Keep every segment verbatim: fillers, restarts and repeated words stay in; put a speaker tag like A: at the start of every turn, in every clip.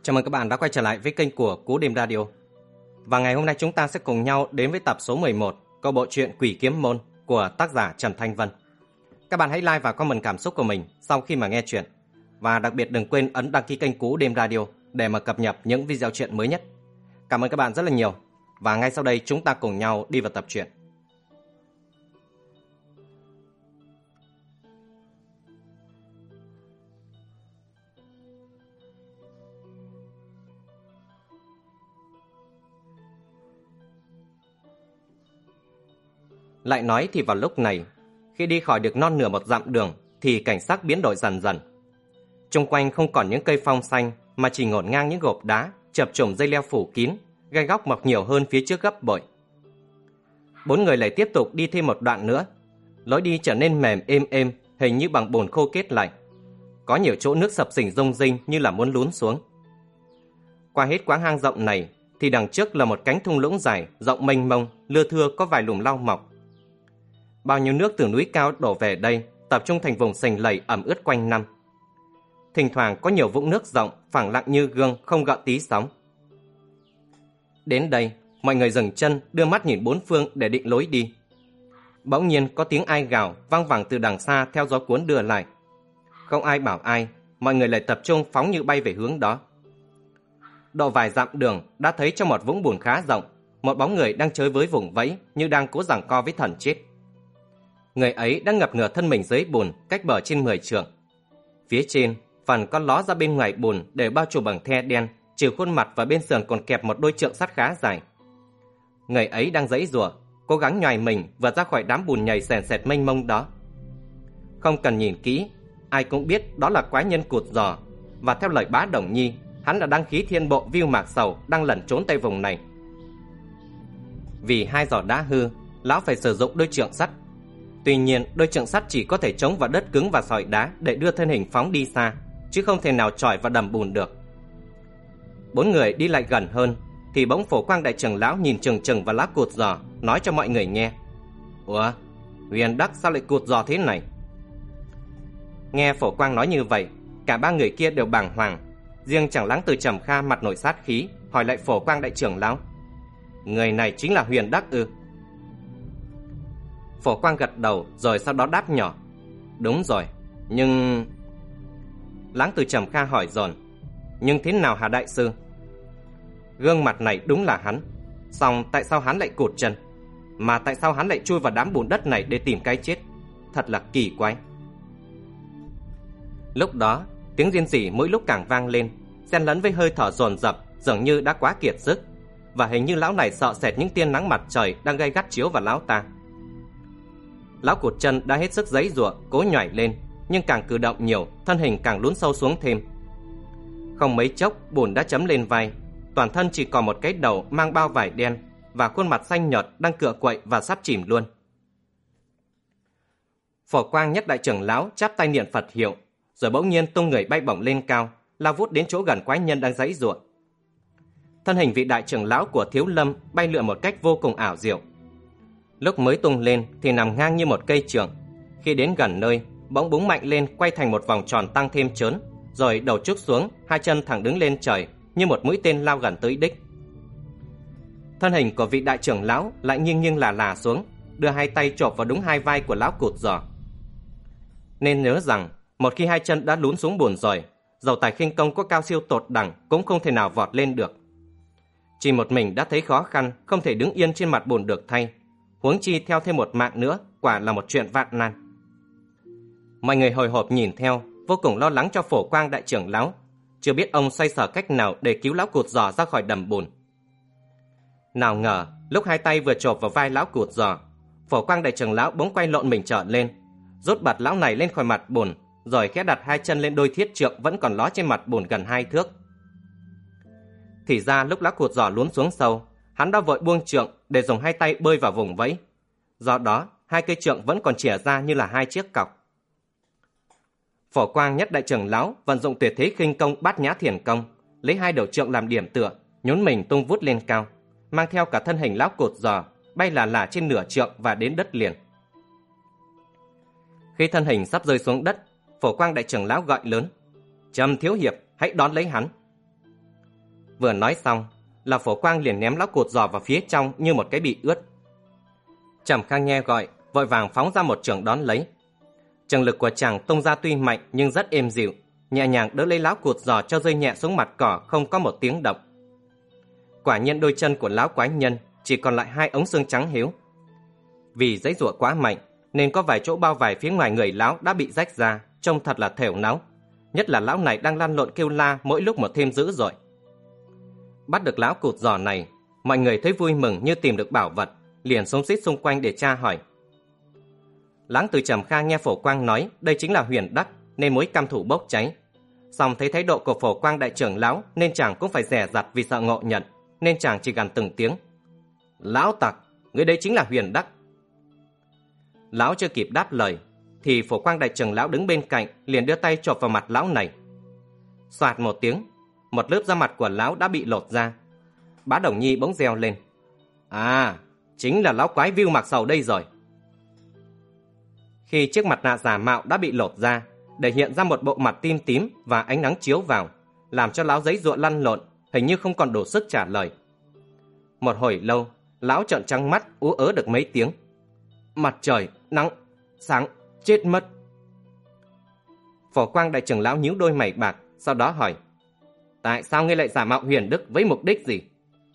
A: Chào mừng các bạn đã quay trở lại với kênh của Cú Đêm Radio. Và ngày hôm nay chúng ta sẽ cùng nhau đến với tập số mười một câu bộ truyện Quỷ Kiếm Môn của tác giả Trần Thanh Vân. Các bạn hãy like và comment cảm xúc của mình sau khi mà nghe chuyện. Và đặc biệt đừng quên ấn đăng ký kênh Cú Đêm Radio để mà cập nhật những video truyện mới nhất. Cảm ơn các bạn rất là nhiều. Và ngay sau đây chúng ta cùng nhau đi vào tập truyện. Lại nói thì vào lúc này, khi đi khỏi được non nửa một dặm đường thì cảnh sắc biến đổi dần dần. Xung quanh không còn những cây phong xanh mà chỉ ngổn ngang những gộp đá, chập trùng dây leo phủ kín, gai góc mọc nhiều hơn phía trước gấp bội. Bốn người lại tiếp tục đi thêm một đoạn nữa. Lối đi trở nên mềm êm êm, hình như bằng bùn khô kết lại. Có nhiều chỗ nước sập sình rung rinh như là muốn lún xuống. Qua hết quãng hang rộng này thì đằng trước là một cánh thung lũng dài, rộng mênh mông, lưa thưa có vài lùm lau mọc. Bao nhiêu nước từ núi cao đổ về đây, tập trung thành vùng sình lầy ẩm ướt quanh năm. Thỉnh thoảng có nhiều vũng nước rộng, phẳng lặng như gương, không gợn tí sóng. Đến đây, mọi người dừng chân, đưa mắt nhìn bốn phương để định lối đi. Bỗng nhiên có tiếng ai gào vang vẳng từ đằng xa theo gió cuốn đưa lại. Không ai bảo ai, mọi người lại tập trung phóng như bay về hướng đó. Độ vài dặm đường đã thấy trong một vũng bùn khá rộng, một bóng người đang chơi với vùng vẫy như đang cố giằng co với thần chết. Người ấy đang ngập ngửa thân mình dưới bùn, cách bờ trên mười trượng. Phía trên, phần con ló ra bên ngoài bùn để bao trùm bằng the đen, trừ khuôn mặt và bên sườn còn kẹp một đôi trượng sắt khá dài. Người ấy đang giãy giụa, cố gắng nhoài mình vượt ra khỏi đám bùn nhầy sền sệt mênh mông đó. Không cần nhìn kỹ, ai cũng biết đó là quái nhân Cụt Giò, và theo lời Bá Đồng Nhi, hắn là đăng khí thiên bộ Viu Mạc Sầu đang lẩn trốn tại vùng này. Vì hai giò đã hư, lão phải sử dụng đôi trượng sắt. Tuy nhiên, đôi trượng sắt chỉ có thể chống vào đất cứng và sỏi đá để đưa thân hình phóng đi xa, chứ không thể nào chọi vào đầm bùn được. Bốn người đi lại gần hơn, thì bỗng Phổ Quang đại trưởng lão nhìn chừng chừng vào lão Cụt Giò, nói cho mọi người nghe: "Ủa, Huyền Đắc sao lại Cụt Giò thế này?" Nghe Phổ Quang nói như vậy, cả ba người kia đều bàng hoàng. Riêng Tràng Lãng Từ Trầm Kha mặt nổi sát khí, hỏi lại Phổ Quang đại trưởng lão: "Người này chính là Huyền Đắc ư?" Phổ Quang gật đầu rồi sau đó đáp nhỏ: "Đúng rồi, nhưng..." Lãng Từ Trầm Kha hỏi dồn: "Nhưng thế nào hả đại sư?" Gương mặt này đúng là hắn, song tại sao hắn lại cụt chân? Mà tại sao hắn lại chui vào đám bùn đất này để tìm cái chết? Thật là kỳ quái. Lúc đó, tiếng rên rỉ mỗi lúc càng vang lên, xen lẫn với hơi thở dồn dập, dường như đã quá kiệt sức, và hình như lão này sợ sệt những tia nắng mặt trời đang gay gắt chiếu vào lão ta. Lão Cụt Chân đã hết sức giãy giụa, cố nhảy lên, nhưng càng cử động nhiều, thân hình càng lún sâu xuống thêm. Không mấy chốc, bùn đã chấm lên vai, toàn thân chỉ còn một cái đầu mang bao vải đen và khuôn mặt xanh nhợt đang cựa quậy và sắp chìm luôn. Phổ Quang nhất đại trưởng lão chắp tay niệm Phật hiệu, rồi bỗng nhiên tung người bay bổng lên cao, lao vút đến chỗ gần quái nhân đang giãy giụa. Thân hình vị đại trưởng lão của Thiếu Lâm bay lượn một cách vô cùng ảo diệu. Lúc mới tung lên thì nằm ngang như một cây trượng, khi đến gần nơi, bỗng búng mạnh lên quay thành một vòng tròn tăng thêm chớn, rồi đầu trúc xuống, hai chân thẳng đứng lên trời như một mũi tên lao gần tới đích. Thân hình của vị đại trưởng lão lại nghiêng nghiêng là là xuống, đưa hai tay chộp vào đúng hai vai của lão Cụt Giò. Nên nhớ rằng một khi hai chân đã lún xuống bùn rồi, dầu tài khinh công có cao siêu tột đẳng cũng không thể nào vọt lên được. Chỉ một mình đã thấy khó khăn, không thể đứng yên trên mặt bùn được thay, huống chi theo thêm một mạng nữa, quả là một chuyện vạn nan. Mọi người hồi hộp nhìn theo, vô cùng lo lắng cho Phổ Quang đại trưởng lão, chưa biết ông xoay sở cách nào để cứu lão Cụt Giò ra khỏi đầm bùn. Nào ngờ, lúc hai tay vừa chộp vào vai lão Cụt Giò, Phổ Quang đại trưởng lão bỗng quay lộn mình trở lên, rút bật lão này lên khỏi mặt bùn, rồi khẽ đặt hai chân lên đôi thiết trượng vẫn còn ló trên mặt bùn gần hai thước. Thì ra lúc lão Cụt Giò lún xuống sâu, hắn đã vội buông trượng để dùng hai tay bơi vào vùng vẫy. Do đó, hai cây trượng vẫn còn chìa ra như là hai chiếc cọc. Phổ Quang nhất đại trưởng lão vận dụng tuyệt thế khinh công Bát Nhã Thiền Công, lấy hai đầu trượng làm điểm tựa, nhún mình tung vút lên cao, mang theo cả thân hình lão Cụt Giò bay là là trên nửa trượng và đến đất liền. Khi thân hình sắp rơi xuống đất, Phổ Quang đại trưởng lão gọi lớn: "Trầm thiếu hiệp, hãy đón lấy hắn." Vừa nói xong là Phổ Quang liền ném lão cụt giò vào phía trong như một cái bị ướt. Trầm Khang nghe gọi, vội vàng phóng ra một chưởng đón lấy. Trường lực của chàng tung ra tuy mạnh nhưng rất êm dịu, nhẹ nhàng đỡ lấy lão cụt giò cho rơi nhẹ xuống mặt cỏ, không có một tiếng động. Quả nhiên đôi chân của lão quái nhân chỉ còn lại hai ống xương trắng hiếu. Vì giãy giụa quá mạnh nên có vài chỗ bao vải phía ngoài người lão đã bị rách ra, trông thật là thểu não. Nhất là lão này đang lăn lộn kêu la mỗi lúc một thêm dữ dội. Bắt được lão cụt giò này, mọi người thấy vui mừng như tìm được bảo vật, liền xông xít xung quanh để tra hỏi. Láng Từ Trầm Kha nghe Phổ Quang nói đây chính là huyền đắc nên mới cam thủ bốc cháy. Song thấy thái độ của Phổ Quang đại trưởng lão nên chàng cũng phải dè dặt vì sợ ngộ nhận, nên chàng chỉ gằn từng tiếng: "Lão tặc, người đây chính là huyền đắc." Lão chưa kịp đáp lời thì Phổ Quang đại trưởng lão đứng bên cạnh liền đưa tay chộp vào mặt lão này. Xoạt một tiếng, một lớp da mặt của lão đã bị lột ra. Bá Đồng Nhi bỗng reo lên: "À, chính là lão quái Vưu Mạc Sầu đây rồi." Khi chiếc mặt nạ giả mạo đã bị lột ra, để hiện ra một bộ mặt tim tím và ánh nắng chiếu vào, làm cho lão giãy giụa lăn lộn, hình như không còn đủ sức trả lời. Một hồi lâu, lão trợn trắng mắt ú ớ được mấy tiếng: "Mặt trời, nắng, sáng, chết mất." Phổ Quang đại trưởng lão nhíu đôi mày bạc, sau đó hỏi: "Tại sao ngươi lại giả mạo huyền đức với mục đích gì?"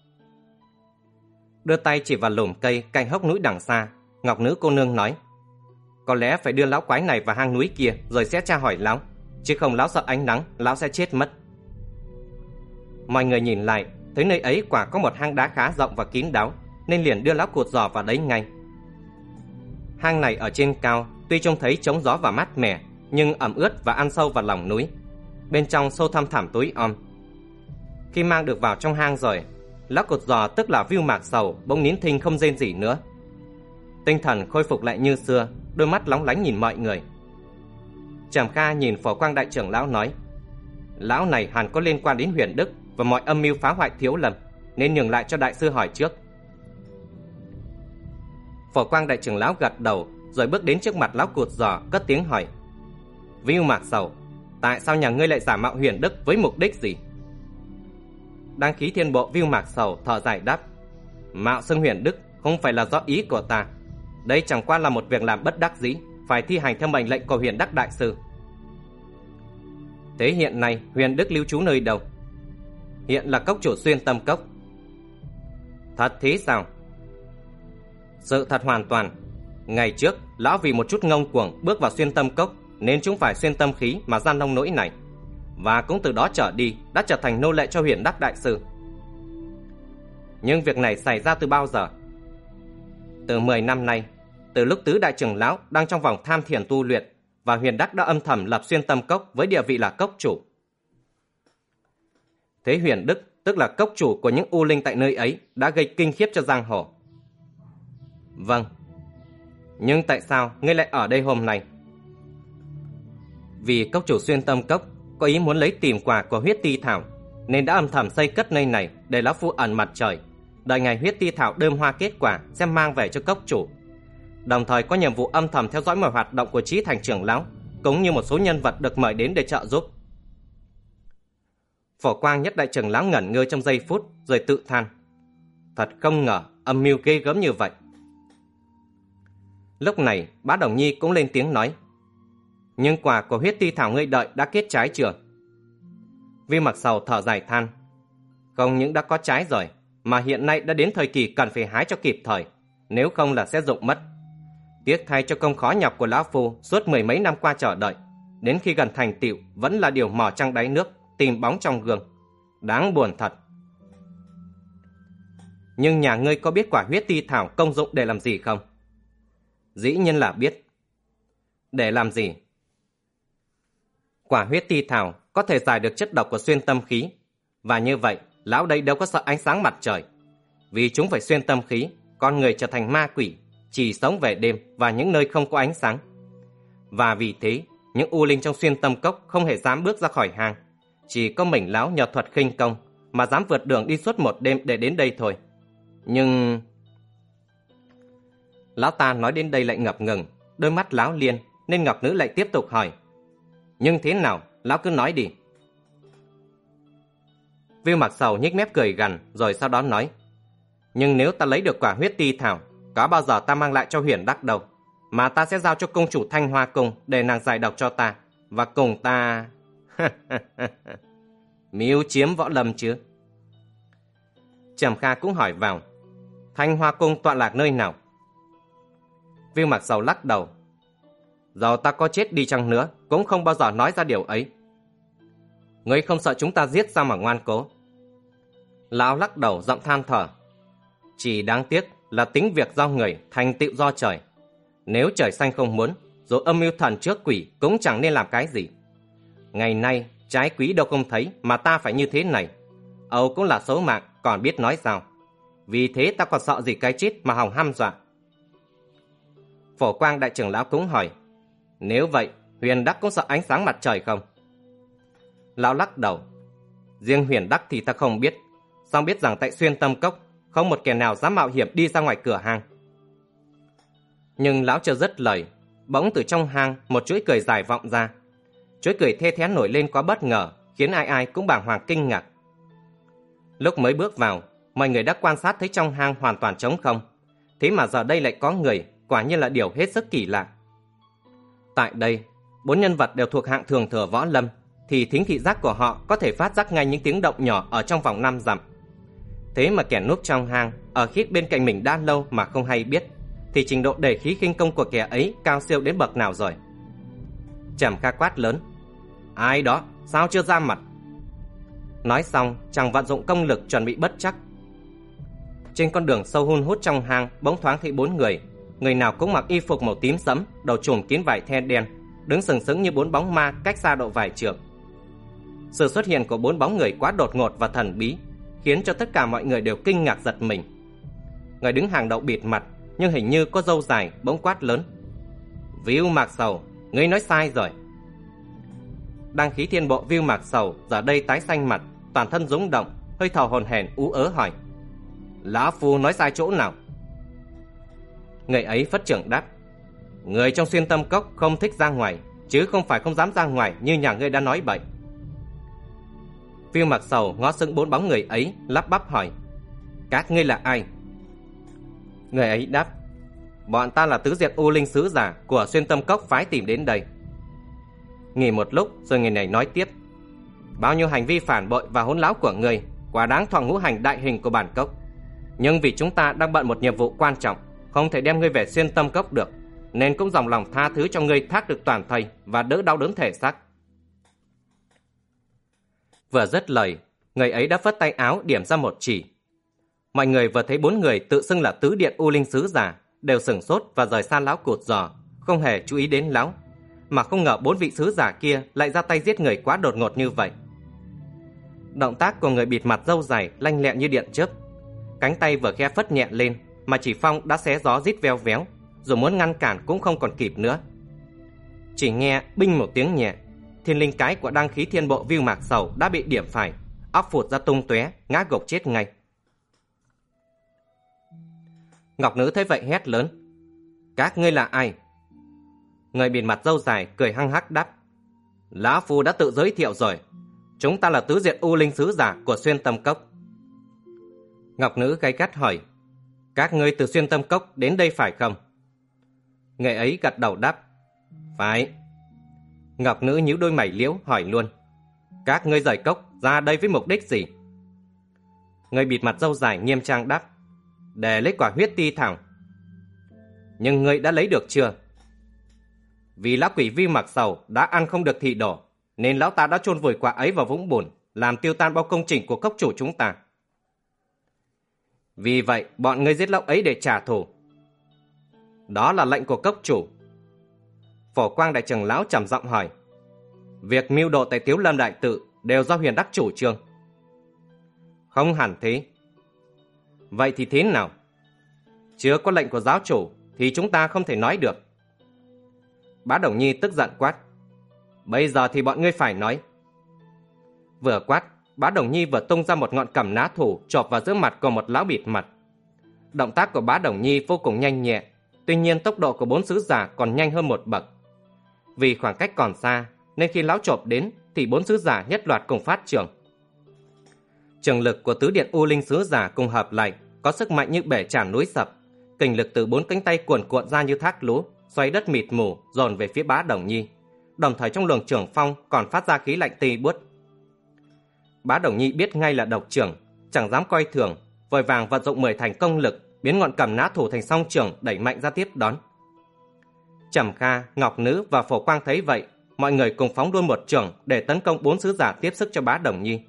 A: Đưa tay chỉ vào lùm cây cạnh hốc núi đằng xa, Ngọc Nữ cô nương nói: "Có lẽ phải đưa lão quái này vào hang núi kia rồi sẽ tra hỏi lão, chứ không lão sợ ánh nắng, lão sẽ chết mất." Mọi người nhìn lại, thấy nơi ấy quả có một hang đá khá rộng và kín đáo, nên liền đưa lão cụt giò vào đấy ngay. Hang này ở trên cao, tuy trông thấy trống gió và mát mẻ, nhưng ẩm ướt và ăn sâu vào lòng núi. Bên trong sâu thăm thẳm tối om. Khi mang được vào trong hang rồi, lão cụt giò tức là Vưu Mạc Sầu bỗng nín thinh không rên gì nữa. Tinh thần khôi phục lại như xưa, đôi mắt lóng lánh nhìn mọi người. Trầm Kha nhìn Phổ Quang đại trưởng lão nói: "Lão này hẳn có liên quan đến huyền đức và mọi âm mưu phá hoại Thiếu Lâm, nên nhường lại cho đại sư hỏi trước." Phổ Quang đại trưởng lão gật đầu, rồi bước đến trước mặt lão cụt giò, cất tiếng hỏi: "Vưu Mạc Sầu, tại sao nhà ngươi lại giả mạo huyền đức với mục đích gì?" Đăng Khí Thiên Bộ Vưu Mạc Sầu thở dài đáp: "Mạo xưng huyền đức không phải là do ý của ta. Đây chẳng qua là một việc làm bất đắc dĩ, phải thi hành theo mệnh lệnh của huyền đắc đại sư." "Thế hiện nay huyền đức lưu trú nơi đâu?" "Hiện là cốc chủ Xuyên Tâm Cốc." "Thật thế sao?" "Sự thật hoàn toàn. Ngày trước lão vì một chút ngông cuồng bước vào Xuyên Tâm Cốc nên chúng phải xuyên tâm khí mà gian nông nỗi này, và cũng từ đó trở đi đã trở thành nô lệ cho huyền đắc đại sư." "Nhưng việc này xảy ra từ bao giờ?" "Từ mười năm nay, từ lúc tứ đại trưởng lão đang trong vòng tham thiền tu luyện, và huyền đắc đã âm thầm lập Xuyên Tâm Cốc với địa vị là cốc chủ." "Thế huyền đức tức là cốc chủ của những u linh tại nơi ấy đã gây kinh khiếp cho giang hồ." "Vâng. Nhưng tại sao ngươi lại ở đây hôm nay?" "Vì cốc chủ Xuyên Tâm Cốc có ý muốn lấy tìm quà của huyết ti thảo, nên đã âm thầm xây cất nơi này để lão phu ẩn mặt trời, đợi ngày huyết ti thảo đơm hoa kết quả sẽ mang về cho cốc chủ. Đồng thời có nhiệm vụ âm thầm theo dõi mọi hoạt động của Chí Thành trưởng lão, cũng như một số nhân vật được mời đến để trợ giúp." Phổ Quang nhất đại trưởng lão ngẩn ngơ trong giây phút, rồi tự than: "Thật không ngờ âm mưu ghê gớm như vậy." Lúc này Bá Đồng Nhi cũng lên tiếng nói: "Nhưng quả của huyết ti thảo ngươi đợi đã kết trái chưa?" Vi Mặc Sầu thở dài than: "Không những đã có trái rồi, mà hiện nay đã đến thời kỳ cần phải hái cho kịp thời, nếu không là sẽ rụng mất. Tiếc thay cho công khó nhọc của lão phu suốt mười mấy năm qua chờ đợi, đến khi gần thành tựu vẫn là điều mò trăng đáy nước, tìm bóng trong gương. Đáng buồn thật." "Nhưng nhà ngươi có biết quả huyết ti thảo công dụng để làm gì không?" "Dĩ nhiên là biết." "Để làm gì?" "Quả huyết ti thảo có thể giải được chất độc của xuyên tâm khí, và như vậy lão đây đâu có sợ ánh sáng mặt trời. Vì chúng phải xuyên tâm khí, con người trở thành ma quỷ, chỉ sống về đêm và những nơi không có ánh sáng. Và vì thế, những u linh trong Xuyên Tâm Cốc không hề dám bước ra khỏi hang. Chỉ có mình lão nhờ thuật khinh công mà dám vượt đường đi suốt một đêm để đến đây thôi. Nhưng..." Lão ta nói đến đây lại ngập ngừng, đôi mắt láo liên, nên Ngọc Nữ lại tiếp tục hỏi: "Nhưng thế nào? Lão cứ nói đi." Viu Mặc Sầu nhếch mép cười gằn, rồi sau đó nói: nhưng nếu ta lấy được quả huyết ti thảo, có bao giờ ta mang lại cho Huyền Đắc đâu, mà ta sẽ giao cho công chủ Thanh Hoa Cung để nàng giải độc cho ta, và cùng ta mưu chiếm võ lâm chứ. Trầm Kha cũng hỏi vào: Thanh Hoa Cung tọa lạc nơi nào? Viu Mặc Sầu lắc đầu: dầu ta có chết đi chăng nữa cũng không bao giờ nói ra điều ấy. Ngươi không sợ chúng ta giết sao mà ngoan cố? Lão lắc đầu giọng than thở: chỉ đáng tiếc là tính việc do người, thành tựu do trời. Nếu trời xanh không muốn, dù âm mưu thần trước quỷ cũng chẳng nên làm cái gì. Ngày nay trái quý đâu không thấy mà ta phải như thế này. Âu cũng là số mạng, còn biết nói sao. Vì thế ta còn sợ gì cái chết mà hòng hăm dọa. Phổ Quang đại trưởng lão cũng hỏi: nếu vậy Huyền Đắc cũng sợ ánh sáng mặt trời không? Lão lắc đầu: riêng Huyền Đắc thì ta không biết, song biết rằng tại Xuyên Tâm Cốc không một kẻ nào dám mạo hiểm đi ra ngoài cửa hang. Nhưng lão chưa dứt lời, bỗng từ trong hang một chuỗi cười dài vọng ra. Chuỗi cười the thé nổi lên quá bất ngờ, khiến ai ai cũng bàng hoàng kinh ngạc. Lúc mới bước vào, mọi người đã quan sát thấy trong hang hoàn toàn trống không, thế mà giờ đây lại có người, quả nhiên là điều hết sức kỳ lạ. Tại đây, bốn nhân vật đều thuộc hạng thường thừa võ lâm, thì thính thị giác của họ có thể phát giác ngay những tiếng động nhỏ ở trong vòng năm dặm. Thế mà kẻ núp trong hang, ở khít bên cạnh mình đã lâu mà không hay biết, thì trình độ đề khí khinh công của kẻ ấy cao siêu đến bậc nào rồi. Trầm Kha quát lớn: ai đó, sao chưa ra mặt? Nói xong, chàng vận dụng công lực chuẩn bị bất chắc. Trên con đường sâu hun hút trong hang bỗng thoáng thấy bốn người, người nào cũng mặc y phục màu tím sẫm, đầu trùm kín vải the đen, đứng sừng sững như bốn bóng ma cách xa độ vài trượng. Sự xuất hiện của bốn bóng người quá đột ngột và thần bí, khiến cho tất cả mọi người đều kinh ngạc giật mình. Người đứng hàng đầu bịt mặt nhưng hình như có râu dài bỗng quát lớn: Viu Mặc Sầu, ngươi nói sai rồi. Đăng khí thiên bộ Viu Mặc Sầu giờ đây tái xanh mặt, toàn thân rúng động, hơi thở hồn hển ú ớ hỏi: lão phu nói sai chỗ nào? Người ấy phất trưởng đáp: người trong Xuyên Tâm Cốc không thích ra ngoài, chứ không phải không dám ra ngoài như nhà ngươi đã nói bậy. Viu Mặc Sầu ngó sững bốn bóng người ấy, lắp bắp hỏi: các ngươi là ai? Người ấy đáp: bọn ta là tứ diệt U Linh sứ giả của Xuyên Tâm Cốc phái tìm đến đây. Nghỉ một lúc rồi người này nói tiếp: bao nhiêu hành vi phản bội và hỗn láo của ngươi quả đáng thọ ngũ hành đại hình của bản cốc, nhưng vì chúng ta đang bận một nhiệm vụ quan trọng, không thể đem ngươi về Xuyên Tâm Cốc được, nên cũng dòng lòng tha thứ cho ngươi thác được toàn thây và đỡ đau đớn thể xác. Vừa dứt lời, người ấy đã phất tay áo điểm ra một chỉ. Mọi người vừa thấy bốn người tự xưng là tứ điện U Linh sứ giả đều sửng sốt và rời xa lão cụt giò, không hề chú ý đến lão, mà không ngờ bốn vị sứ giả kia lại ra tay giết người quá đột ngột như vậy. Động tác của người bịt mặt râu dài lanh lẹ như điện chớp, cánh tay vừa khe phất nhẹ lên mà chỉ phong đã xé gió rít veo véo, rồi muốn ngăn cản cũng không còn kịp nữa. Chỉ nghe binh một tiếng nhẹ, thiên linh cái của đăng khí thiên bộ Viu Mặc Sầu đã bị điểm phải, óc phụt ra tung tóe, ngã gục chết ngay. Ngọc Nữ thấy vậy hét lớn: các ngươi là ai? Người bịt mặt râu dài cười hăng hắc đáp: lão phu đã tự giới thiệu rồi, chúng ta là tứ diệt U Linh sứ giả của Xuyên Tâm Cốc. Ngọc Nữ gay gắt hỏi: các ngươi từ Xuyên Tâm Cốc đến đây phải không? Người ấy gật đầu đáp: phải. Ngọc Nữ nhíu đôi mày liễu hỏi luôn: các ngươi rời cốc ra đây với mục đích gì? Người bịt mặt râu dài nghiêm trang đáp: để lấy quả huyết ti thảo. Nhưng ngươi đã lấy được chưa? Vì lão quỷ Viu Mặc Sầu đã ăn không được thị đổ, nên lão ta đã chôn vùi quả ấy vào vũng bùn, làm tiêu tan bao công trình của cốc chủ chúng ta. Vì vậy bọn ngươi giết lão ấy để trả thù. Đó là lệnh của cốc chủ. Phổ Quang đại trưởng lão trầm giọng hỏi: việc mưu đồ tại Tiếu Lâm đại tự đều do Huyền Đắc chủ trương? Không hẳn thế. Vậy thì thế nào? Chưa có lệnh của giáo chủ thì chúng ta không thể nói được. Bá Đồng Nhi tức giận quát: bây giờ thì bọn ngươi phải nói. Vừa quát, Bá Đồng Nhi vừa tung ra một ngọn cẩm ná thủ chộp vào giữa mặt của một lão bịt mặt. Động tác của Bá Đồng Nhi vô cùng nhanh nhẹ, tuy nhiên tốc độ của bốn sứ giả còn nhanh hơn một bậc. Vì khoảng cách còn xa nên khi lão chộp đến thì bốn sứ giả nhất loạt cùng phát trưởng. Trường lực của tứ điện U Linh Sứ Giả cùng hợp lại có sức mạnh như bể tràn núi sập, kình lực từ bốn cánh tay cuồn cuộn ra như thác lũ, xoay đất mịt mù dồn về phía Bá Đồng Nhi. Đồng thời trong luồng trưởng phong còn phát ra khí lạnh tê buốt. Bá Đồng Nhi biết ngay là độc trưởng, chẳng dám coi thường, vội vàng vận dụng mười thành công lực, biến ngọn cầm nã thủ thành song trường đẩy mạnh ra tiếp đón. Trầm Kha, Ngọc Nữ và Phổ Quang thấy vậy, mọi người cùng phóng luôn một trường để tấn công bốn sứ giả tiếp sức cho Bá Đồng Nhi.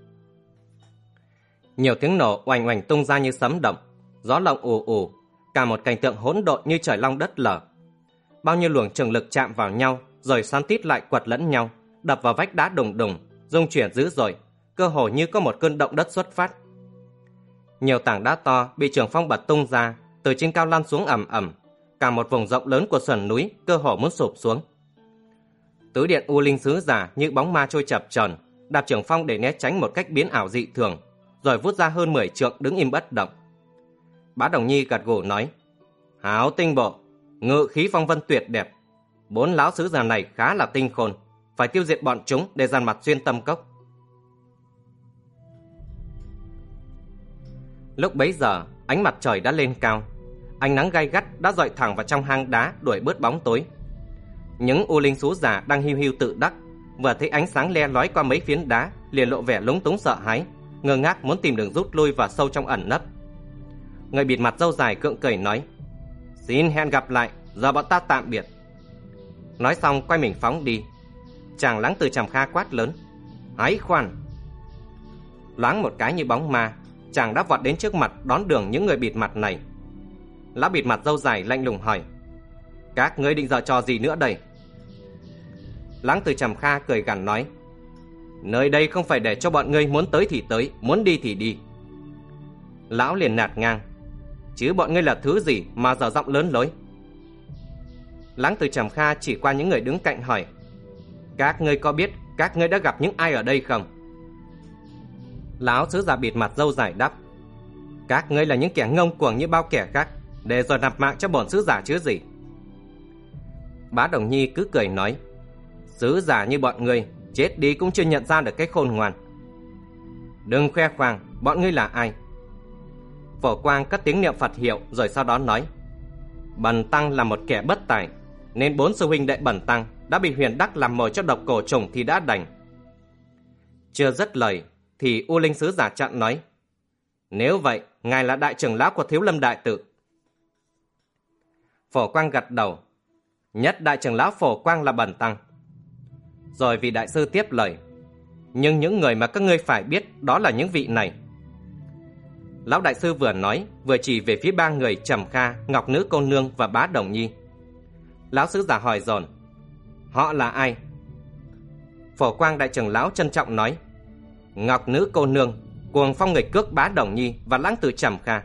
A: Nhiều tiếng nổ oành oành tung ra như sấm động, gió lộng ù ù, cả một cảnh tượng hỗn độn như trời long đất lở. Bao nhiêu luồng trường lực chạm vào nhau, rồi xoắn tít lại quật lẫn nhau, đập vào vách đá đùng đùng, rung chuyển dữ dội, cơ hồ như có một cơn động đất xuất phát. Nhiều tảng đá to bị trường phong bật tung ra, từ trên cao lăn xuống ầm ầm, cả một vùng rộng lớn của sườn núi cơ hồ muốn sụp xuống. Tứ điện U Linh Sứ Giả như bóng ma trôi chập chờn, đạp trường phong để né tránh một cách biến ảo dị thường, rồi vút ra hơn mười trượng đứng im bất động. Bá Đồng Nhi gật gù nói: "Hảo tinh bộ, ngự khí phong vân tuyệt đẹp. Bốn lão sứ giả này khá là tinh khôn, phải tiêu diệt bọn chúng để dàn mặt xuyên tâm cốc." Lúc bấy giờ, ánh mặt trời đã lên cao, ánh nắng gay gắt đã dọi thẳng vào trong hang đá đuổi bớt bóng tối. Những U Linh Sứ Giả đang hiu hiu tự đắc, vừa thấy ánh sáng le lói qua mấy phiến đá, liền lộ vẻ lúng túng sợ hãi, ngơ ngác muốn tìm đường rút lui vào sâu trong ẩn nấp. Người bịt mặt râu dài cượng cười nói: "Xin hẹn gặp lại, giờ bọn ta tạm biệt." Nói xong quay mình phóng đi. Chàng Láng Từ Trầm Kha quát lớn: "Hãy khoan!" Loáng một cái như bóng ma, chàng đã vọt đến trước mặt đón đường những người bịt mặt này. Lão bịt mặt râu dài lạnh lùng hỏi: "Các ngươi định giở trò gì nữa đây?" Láng Từ Trầm Kha cười gằn nói: "Nơi đây không phải để cho bọn ngươi muốn tới thì tới, muốn đi thì đi." Lão liền nạt ngang: "Chứ bọn ngươi là thứ gì mà dở giọng lớn lối?" Láng Từ Trầm Kha chỉ qua những người đứng cạnh hỏi: "Các ngươi có biết các ngươi đã gặp những ai ở đây không?" Lão sứ giả bịt mặt râu dài đáp: "Các ngươi là những kẻ ngông cuồng như bao kẻ khác, để rồi nạp mạng cho bổn sứ giả chứ gì." Bá Đồng Nhi cứ cười nói: "Sứ giả như bọn ngươi, chết đi cũng chưa nhận ra được cái khôn ngoan. Đừng khoe khoang, bọn ngươi là ai?" Phổ Quang cất tiếng niệm Phật hiệu, rồi sau đó nói: "Bần tăng là một kẻ bất tài, nên bốn sư huynh đệ bần tăng đã bị Huyền Đắc làm mồi cho độc cổ trùng thì đã đành." Chưa dứt lời thì U Linh Sứ Giả chặn nói: "Nếu vậy, ngài là đại trưởng lão của Thiếu Lâm Đại Tự." Phổ Quang gật đầu: "Nhất đại trưởng lão Phổ Quang là bần tăng." Rồi vị đại sư tiếp lời: "Nhưng những người mà các ngươi phải biết đó là những vị này." Lão đại sư vừa nói vừa chỉ về phía ba người Trầm Kha, Ngọc Nữ cô nương và Bá Đồng Nhi. Lão sứ giả hỏi dồn: "Họ là ai?" Phổ Quang đại trưởng lão trân trọng nói: "Ngọc Nữ cô nương, Cuồng Phong nghịch cước Bá Đồng Nhi và Láng Từ Trầm Kha."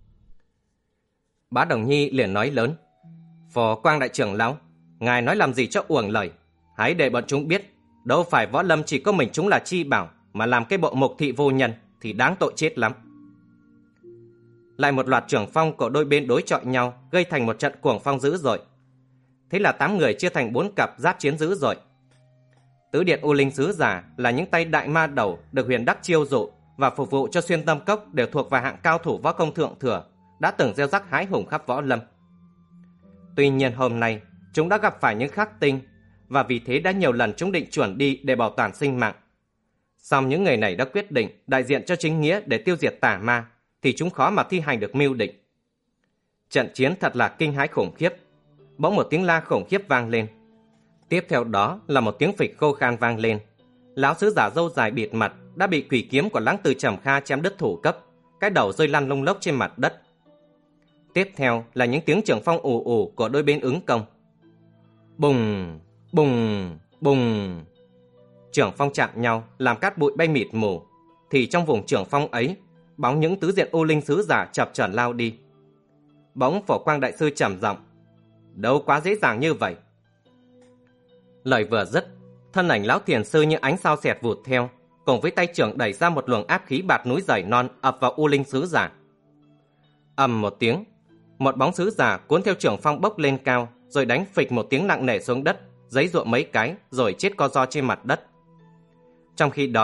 A: Bá Đồng Nhi liền nói lớn: "Phổ Quang đại trưởng lão, ngài nói làm gì cho uổng lời. Hãy để bọn chúng biết, đâu phải võ lâm chỉ có mình chúng là chi bảo, mà làm cái bộ mục thị vô nhân thì đáng tội chết lắm." Lại một loạt trưởng phong của đôi bên đối chọi nhau, gây thành một trận cuồng phong dữ dội. Thế là tám người chia thành bốn cặp giáp chiến dữ dội. Tứ điện U Linh Sứ Giả là những tay đại ma đầu được Huyền Đắc chiêu dụ và phục vụ cho Xuyên Tâm Cốc, đều thuộc vào hạng cao thủ võ công thượng thừa, đã từng gieo rắc hái hùng khắp võ lâm. Tuy nhiên hôm nay chúng đã gặp phải những khắc tinh, và vì thế đã nhiều lần chúng định chuẩn đi để bảo toàn sinh mạng. Song những người này đã quyết định đại diện cho chính nghĩa để tiêu diệt tà ma, thì chúng khó mà thi hành được mưu định. Trận chiến thật là kinh hãi khủng khiếp. Bỗng một tiếng la khủng khiếp vang lên. Tiếp theo đó là một tiếng phịch khô khan vang lên. Lão sứ giả râu dài bịt mặt đã bị quỷ kiếm của Láng Từ Trầm Kha chém đứt thủ cấp, cái đầu rơi lăn lông lốc trên mặt đất. Tiếp theo là những tiếng trưởng phong ù ù của đôi bên ứng công. Bùng, bùng, bùng. Trưởng phong chạm nhau làm cát bụi bay mịt mù, thì trong vùng trưởng phong ấy, bóng những tứ diện U Linh Sứ Giả chập chờn lao đi. Bỗng Phổ Quang đại sư trầm giọng: "Đâu quá dễ dàng như vậy." Lời vừa dứt, thân ảnh lão thiền sư như ánh sao xẹt vụt theo, cùng với tay trưởng đẩy ra một luồng áp khí bạt núi dày non ập vào U Linh Sứ Giả. Ầm một tiếng, một bóng sứ giả cuốn theo trưởng phong bốc lên cao, rồi đánh phịch một tiếng nặng nề xuống đất, giãy giụa mấy cái rồi chết co ro trên mặt đất. Trong khi đó,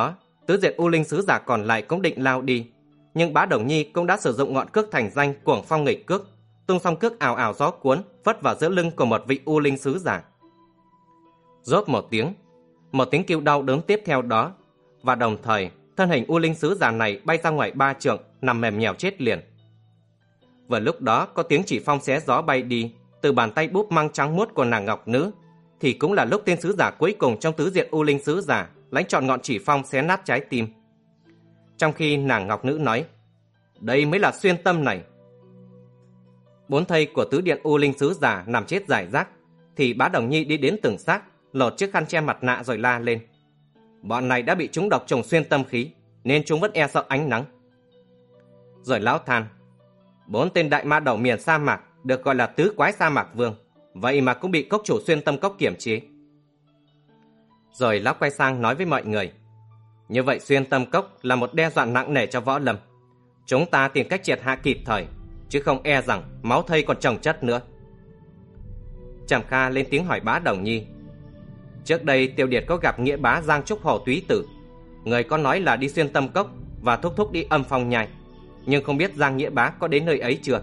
A: tứ diệt U Linh sứ giả còn lại cũng định lao đi, nhưng Bá Đồng Nhi cũng đã sử dụng ngọn cước thành danh Cuồng Phong Nghịch Cước, tung song cước ào ào gió cuốn phất vào giữa lưng của một vị U Linh sứ giả. Rốt một tiếng, một tiếng kêu đau đớn tiếp theo đó, và đồng thời thân hình U Linh sứ giả này bay ra ngoài ba trượng, nằm mềm nhèo chết liền. Vừa lúc đó có tiếng chỉ phong xé gió bay đi từ bàn tay búp măng trắng muốt của nàng ngọc nữ, thì cũng là lúc tên sứ giả cuối cùng trong tứ diện U Linh sứ giả lãnh chọn ngọn chỉ phong xé nát trái tim. Trong khi nàng ngọc nữ nói, đây mới là xuyên tâm này. Bốn thây của tứ điện U Linh sứ giả nằm chết rải rác, thì Bá Đồng Nhi đi đến từng xác, lột chiếc khăn che mặt nạ rồi la lên, bọn này đã bị trúng độc trùng xuyên tâm khí, nên chúng vẫn e sợ ánh nắng. Rồi lão than, bốn tên đại ma đầu miền sa mạc được gọi là tứ quái sa mạc vương, vậy mà cũng bị cốc chủ xuyên tâm cốc kiểm chế. Rồi lão quay sang nói với mọi người, như vậy xuyên tâm cốc là một đe dọa nặng nề cho võ lâm, chúng ta tìm cách triệt hạ kịp thời, chứ không e rằng máu thây còn chồng chất nữa. Trầm Kha lên tiếng hỏi Bá Đồng Nhi, trước đây Tiêu Điệt có gặp nghĩa bá Giang Trúc Hồ Túy Tử, người có nói là đi xuyên tâm cốc và thúc thúc đi âm phong nhai, nhưng không biết Giang nghĩa bá có đến nơi ấy chưa?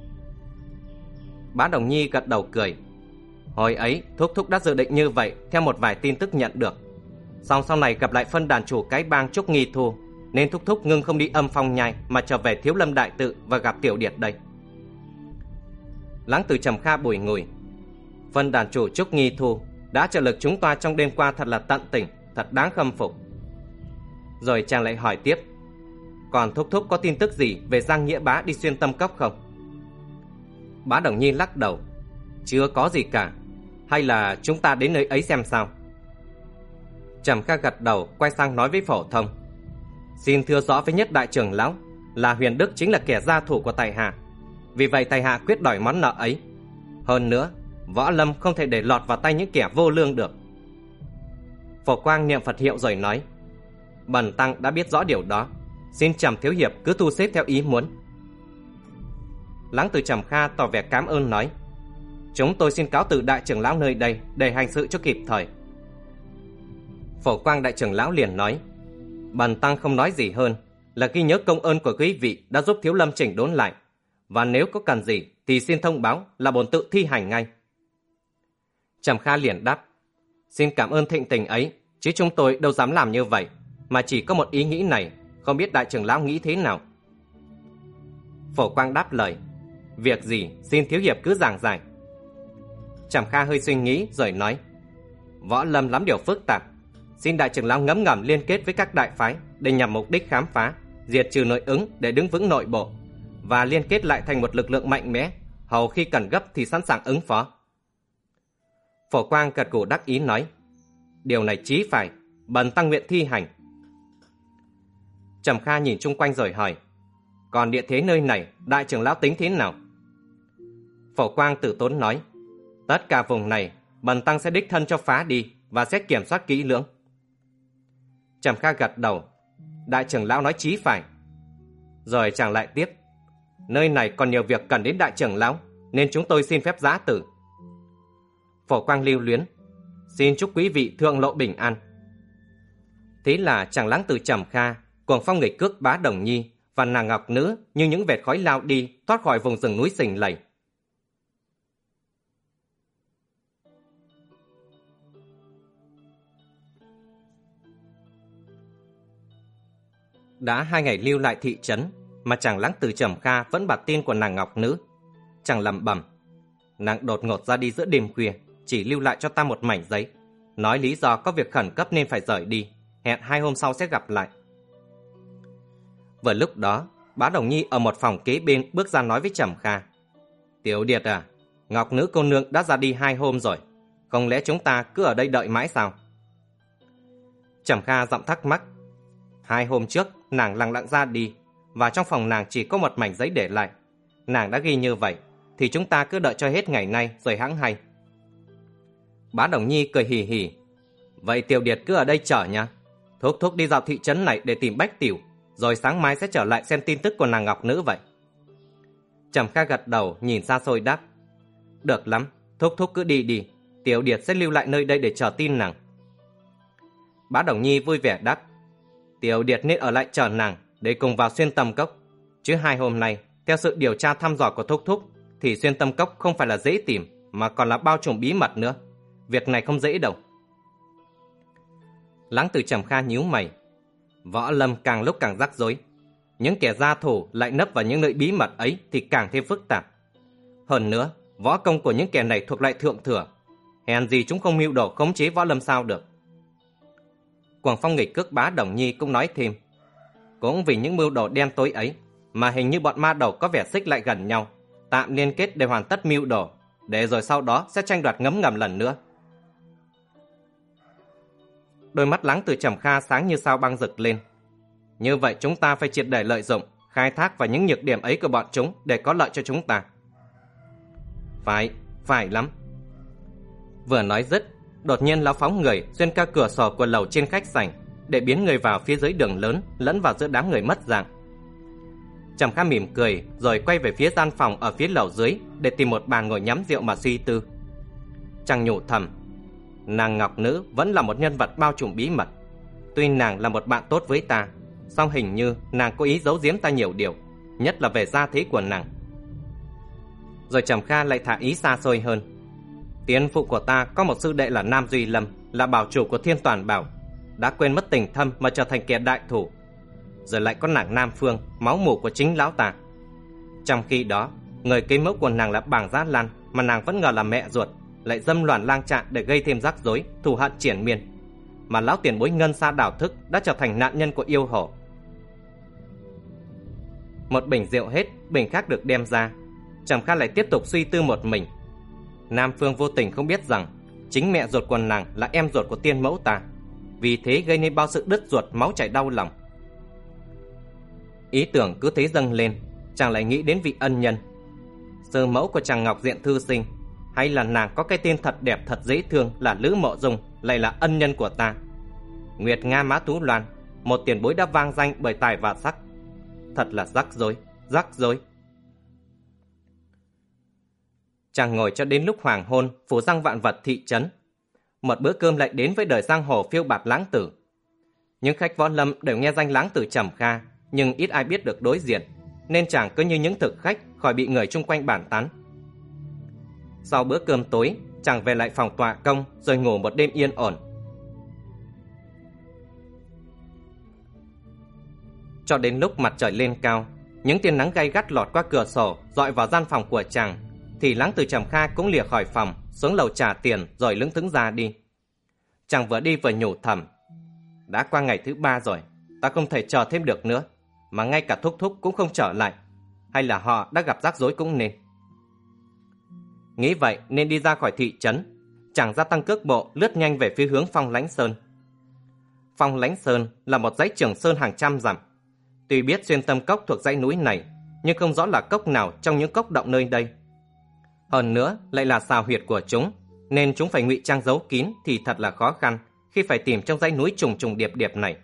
A: Bá Đồng Nhi gật đầu cười, hồi ấy thúc thúc đã dự định như vậy theo một vài tin tức nhận được, song sau này gặp lại phân đàn chủ cái bang Trúc Nghi Thu, nên thúc thúc ngưng không đi âm phong nhai mà trở về Thiếu Lâm Đại Tự và gặp Tiểu Điệt đây. Lãng Tử Trầm Kha bùi ngùi, phân đàn chủ Trúc Nghi Thu đã trợ lực chúng ta trong đêm qua thật là tận tình, thật đáng khâm phục. Rồi chàng lại hỏi tiếp, còn thúc thúc có tin tức gì về Giang nghĩa bá đi xuyên tâm cốc không? Bá Đồng Nhi lắc đầu, chưa có gì cả, hay là chúng ta đến nơi ấy xem sao? Trầm Kha gật đầu, quay sang nói với Phổ Thông, xin thưa rõ với nhất đại trưởng lão là Huyền Đức chính là kẻ gia thủ của tài hạ, vì vậy tài hạ quyết đòi món nợ ấy. Hơn nữa, võ lâm không thể để lọt vào tay những kẻ vô lương được. Phổ Quang niệm Phật hiệu rồi nói, bần tăng đã biết rõ điều đó, xin Trầm thiếu hiệp cứ thu xếp theo ý muốn. Lãng Tử Trầm Kha tỏ vẻ cảm ơn nói, chúng tôi xin cáo từ đại trưởng lão nơi đây để hành sự cho kịp thời. Phổ Quang đại trưởng lão liền nói, bần tăng không nói gì hơn là ghi nhớ công ơn của quý vị đã giúp Thiếu Lâm chỉnh đốn lại, và nếu có cần gì thì xin thông báo là bổn tự thi hành ngay. Trầm Kha liền đáp, xin cảm ơn thịnh tình ấy, chứ chúng tôi đâu dám làm như vậy, mà chỉ có một ý nghĩ này, không biết đại trưởng lão nghĩ thế nào. Phổ Quang đáp lời, việc gì xin thiếu hiệp cứ giảng giải. Trầm Kha hơi suy nghĩ rồi nói, võ lâm lắm điều phức tạp, xin đại trưởng lão ngấm ngầm liên kết với các đại phái để nhằm mục đích khám phá, diệt trừ nội ứng để đứng vững nội bộ, và liên kết lại thành một lực lượng mạnh mẽ, hầu khi cần gấp thì sẵn sàng ứng phó. Phổ Quang gật gù đắc ý nói, điều này chí phải, bần tăng nguyện thi hành. Trầm Kha nhìn chung quanh rồi hỏi, còn địa thế nơi này đại trưởng lão tính thế nào? Phổ Quang tử tốn nói, tất cả vùng này bần tăng sẽ đích thân cho phá đi và sẽ kiểm soát kỹ lưỡng. Trầm Kha gật đầu, đại trưởng lão nói chí phải. Rồi chàng lại tiếp, nơi này còn nhiều việc cần đến đại trưởng lão, nên chúng tôi xin phép giã từ. Phổ Quang lưu luyến, xin chúc quý vị thượng lộ bình an. Thế là chàng Lãng Tử Trầm Kha, Cuồng Phong Nghịch Cước Bá Đồng Nhi và nàng ngọc nữ như những vệt khói lao đi, thoát khỏi vùng rừng núi Sình Lầy. Đã hai ngày lưu lại thị trấn mà chàng Lãng Tử Trầm Kha vẫn bạt tin của nàng ngọc nữ. Chàng lẩm bẩm, nàng đột ngột ra đi giữa đêm khuya, chỉ lưu lại cho ta một mảnh giấy, nói lý do có việc khẩn cấp nên phải rời đi, hẹn hai hôm sau sẽ gặp lại. Vừa lúc đó, Bá Đồng Nhi ở một phòng kế bên bước ra nói với Trầm Kha, Tiểu Điệt à, ngọc nữ cô nương đã ra đi hai hôm rồi, không lẽ chúng ta cứ ở đây đợi mãi sao? Trầm Kha giọng thắc mắc, hai hôm trước nàng lặng lặng ra đi, và trong phòng nàng chỉ có một mảnh giấy để lại. Nàng đã ghi như vậy, thì chúng ta cứ đợi cho hết ngày nay rồi hãng hay. Bá Đồng Nhi cười hì hì, vậy Tiểu Điệt cứ ở đây chờ nha, thúc thúc đi dạo thị trấn này để tìm Bách Tiểu, rồi sáng mai sẽ trở lại xem tin tức của nàng ngọc nữ vậy. Trầm Kha gật đầu nhìn xa xôi đáp, được lắm, thúc thúc cứ đi đi, Tiểu Điệt sẽ lưu lại nơi đây để chờ tin nàng. Bá Đồng Nhi vui vẻ đáp, Tiểu Điệt nên ở lại chờ nàng để cùng vào Xuyên Tâm Cốc. Chứ hai hôm nay, theo sự điều tra thăm dò của Thúc Thúc, thì Xuyên Tâm Cốc không phải là dễ tìm, mà còn là bao trùm bí mật nữa. Việc này không dễ đâu. Lãng Tử Trầm Kha nhíu mày. Võ lâm càng lúc càng rắc rối. Những kẻ gia thủ lại nấp vào những nơi bí mật ấy thì càng thêm phức tạp. Hơn nữa, võ công của những kẻ này thuộc loại thượng thừa. Hèn gì chúng không mưu đồ khống chế võ lâm sao được. Quảng Phong Nghịch Cước Bá Đồng Nhi cũng nói thêm. Cũng vì những mưu đồ đen tối ấy mà hình như bọn ma đầu có vẻ xích lại gần nhau, tạm liên kết để hoàn tất mưu đồ, để rồi sau đó sẽ tranh đoạt ngấm ngầm lần nữa. Đôi mắt Lãng Tử Trầm Kha sáng như sao băng rực lên. Như vậy chúng ta phải triệt để lợi dụng, khai thác vào những nhược điểm ấy của bọn chúng để có lợi cho chúng ta. Phải, phải lắm. Vừa nói dứt, đột nhiên lão phóng người xuyên qua cửa sổ của lầu trên khách sảnh để biến người vào phía dưới đường lớn, lẫn vào giữa đám người mất dạng. Trầm Kha mỉm cười rồi quay về phía gian phòng ở phía lầu dưới để tìm một bàn ngồi nhắm rượu mà suy tư. Chàng nhủ thầm, nàng Ngọc Nữ vẫn là một nhân vật bao trùm bí mật. Tuy nàng là một bạn tốt với ta, song hình như nàng có ý giấu giếm ta nhiều điều, nhất là về gia thế của nàng. Rồi Trầm Kha lại thả ý xa xôi hơn. Tiên phụ của ta có một sư đệ là Nam Duy Lâm, là bảo chủ của Thiên Toàn Bảo, đã quên mất tình thâm mà trở thành kẻ đại thủ. Rồi lại có nàng Nam Phương, máu mủ của chính lão ta. Trong khi đó, người kế mẫu của nàng là Bàng Giá Lan, mà nàng vẫn ngờ là mẹ ruột, lại dâm loạn lang trạng để gây thêm rắc rối, thù hận triển miên. Mà lão tiền bối Ngân Sa Đảo Thức đã trở thành nạn nhân của yêu hổ. Một bình rượu hết, bình khác được đem ra. Trầm Kha lại tiếp tục suy tư một mình. Nam Phương vô tình không biết rằng chính mẹ ruột của nàng là em ruột của tiên mẫu ta, vì thế gây nên bao sự đứt ruột, máu chảy đau lòng. Ý tưởng cứ thế dâng lên, chàng lại nghĩ đến vị ân nhân. Sư mẫu của chàng Ngọc Diện Thư Sinh, hay là nàng có cái tên thật đẹp thật dễ thương là Lữ Mộ Dung, lại là ân nhân của ta. Nguyệt Nga Mã Tú Loan, một tiền bối đã vang danh bởi tài và sắc. Thật là rắc rối, rắc rối. Chàng ngồi cho đến lúc hoàng hôn, phủ răng vạn vật thị trấn. Một bữa cơm lại đến với đời giang hồ phiêu bạt Lãng Tử. Những khách võ lâm đều nghe danh Lãng Tử Trầm Kha, nhưng ít ai biết được đối diện, nên chàng cứ như những thực khách khỏi bị người chung quanh bàn tán. Sau bữa cơm tối, chàng về lại phòng tọa công rồi ngủ một đêm yên ổn. Cho đến lúc mặt trời lên cao, những tia nắng gay gắt lọt qua cửa sổ dọi vào gian phòng của chàng, thì Lãng Tử Trầm Kha cũng lìa khỏi phòng, xuống lầu trả tiền rồi lững thững ra đi. Chàng vừa đi vừa nhủ thầm, đã qua ngày thứ ba rồi, ta không thể chờ thêm được nữa, mà ngay cả Thúc Thúc cũng không trở lại, hay là họ đã gặp rắc rối cũng nên. Nghĩ vậy nên đi ra khỏi thị trấn, chàng gia tăng cước bộ lướt nhanh về phía hướng Phong Lãnh Sơn. Phong Lãnh Sơn là một dãy trường sơn hàng trăm dặm. Tuy biết Xuyên Tâm Cốc thuộc dãy núi này, nhưng không rõ là cốc nào trong những cốc động nơi đây. Hơn nữa lại là xào huyệt của chúng, nên chúng phải ngụy trang giấu kín thì thật là khó khăn khi phải tìm trong dãy núi trùng trùng điệp điệp này.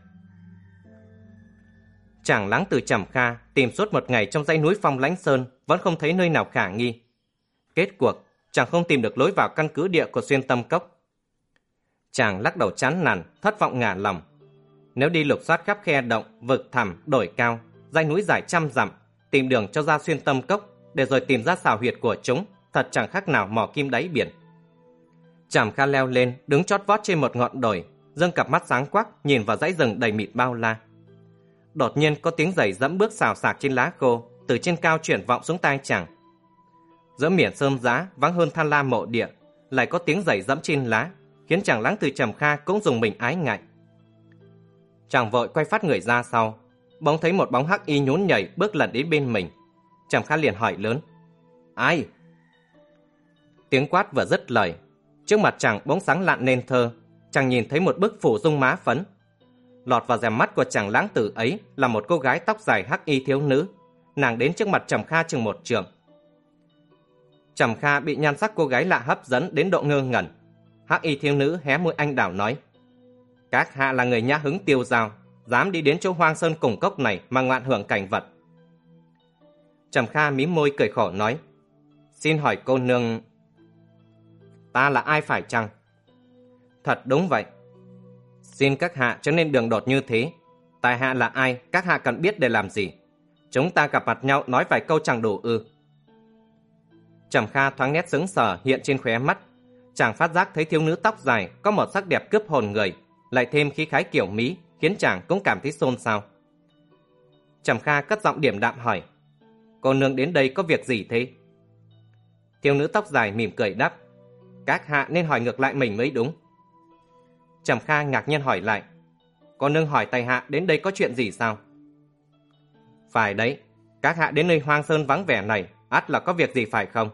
A: Chàng Lãng Tử Trầm Kha tìm suốt một ngày trong dãy núi Phong Lãnh Sơn vẫn không thấy nơi nào khả nghi. Kết cuộc, chàng không tìm được lối vào căn cứ địa của Xuyên Tâm Cốc. Chàng lắc đầu chán nản, thất vọng ngả lòng. Nếu đi lục soát khắp khe động, vực thẳm, đồi cao, dãy núi dài trăm dặm, tìm đường cho ra Xuyên Tâm Cốc, để rồi tìm ra xào huyệt của chúng, thật chẳng khác nào mò kim đáy biển. Trầm Kha leo lên, đứng chót vót trên một ngọn đồi, dâng cặp mắt sáng quắc nhìn vào dãy rừng đầy mịt bao la. Đột nhiên có tiếng giày dẫm bước xào xạc trên lá khô từ trên cao chuyển vọng xuống tai chàng. Giữa miền sơn giá vắng hơn Than La mộ địa, lại có tiếng giày dẫm trên lá, khiến chàng Lãng Tử Trầm Kha cũng dùng mình ái ngại. Chàng vội quay phát người ra sau, bỗng thấy một bóng hắc y nhún nhảy bước lẩn đến bên mình. Trầm Kha liền hỏi lớn, ai? Tiếng quát vừa dứt lời, trước mặt chàng bỗng sáng lạn nên thơ. Chàng nhìn thấy một bức phủ dung má phấn. Lọt vào rèm mắt của chàng Lãng Tử ấy là một cô gái tóc dài hắc y thiếu nữ. Nàng đến trước mặt Trầm Kha chừng một trượng. Trầm Kha bị nhan sắc cô gái lạ hấp dẫn đến độ ngơ ngẩn. Hắc y thiếu nữ hé môi anh đào nói, các hạ là người nhã hứng tiêu dao, dám đi đến chỗ hoang sơn cùng cốc này mà ngoạn hưởng cảnh vật. Trầm Kha mím môi cười khổ nói, xin hỏi cô nương, ta là ai phải chăng? Thật đúng vậy. Xin các hạ chớ nên đường đột như thế. Tại hạ là ai, các hạ cần biết để làm gì? Chúng ta gặp mặt nhau nói vài câu chẳng đủ ư? Trầm Kha thoáng nét sững sờ hiện trên khóe mắt. Chàng phát giác thấy thiếu nữ tóc dài có một sắc đẹp cướp hồn người, lại thêm khí khái kiểu Mỹ, khiến chàng cũng cảm thấy xôn xao. Trầm Kha cất giọng điềm đạm hỏi: cô nương đến đây có việc gì thế? Thiếu nữ tóc dài mỉm cười đáp: các hạ nên hỏi ngược lại mình mới đúng. Trầm Kha ngạc nhiên hỏi lại: cô nương hỏi tại hạ đến đây có chuyện gì sao? Phải đấy, các hạ đến nơi hoang sơn vắng vẻ này ắt là có việc gì phải không?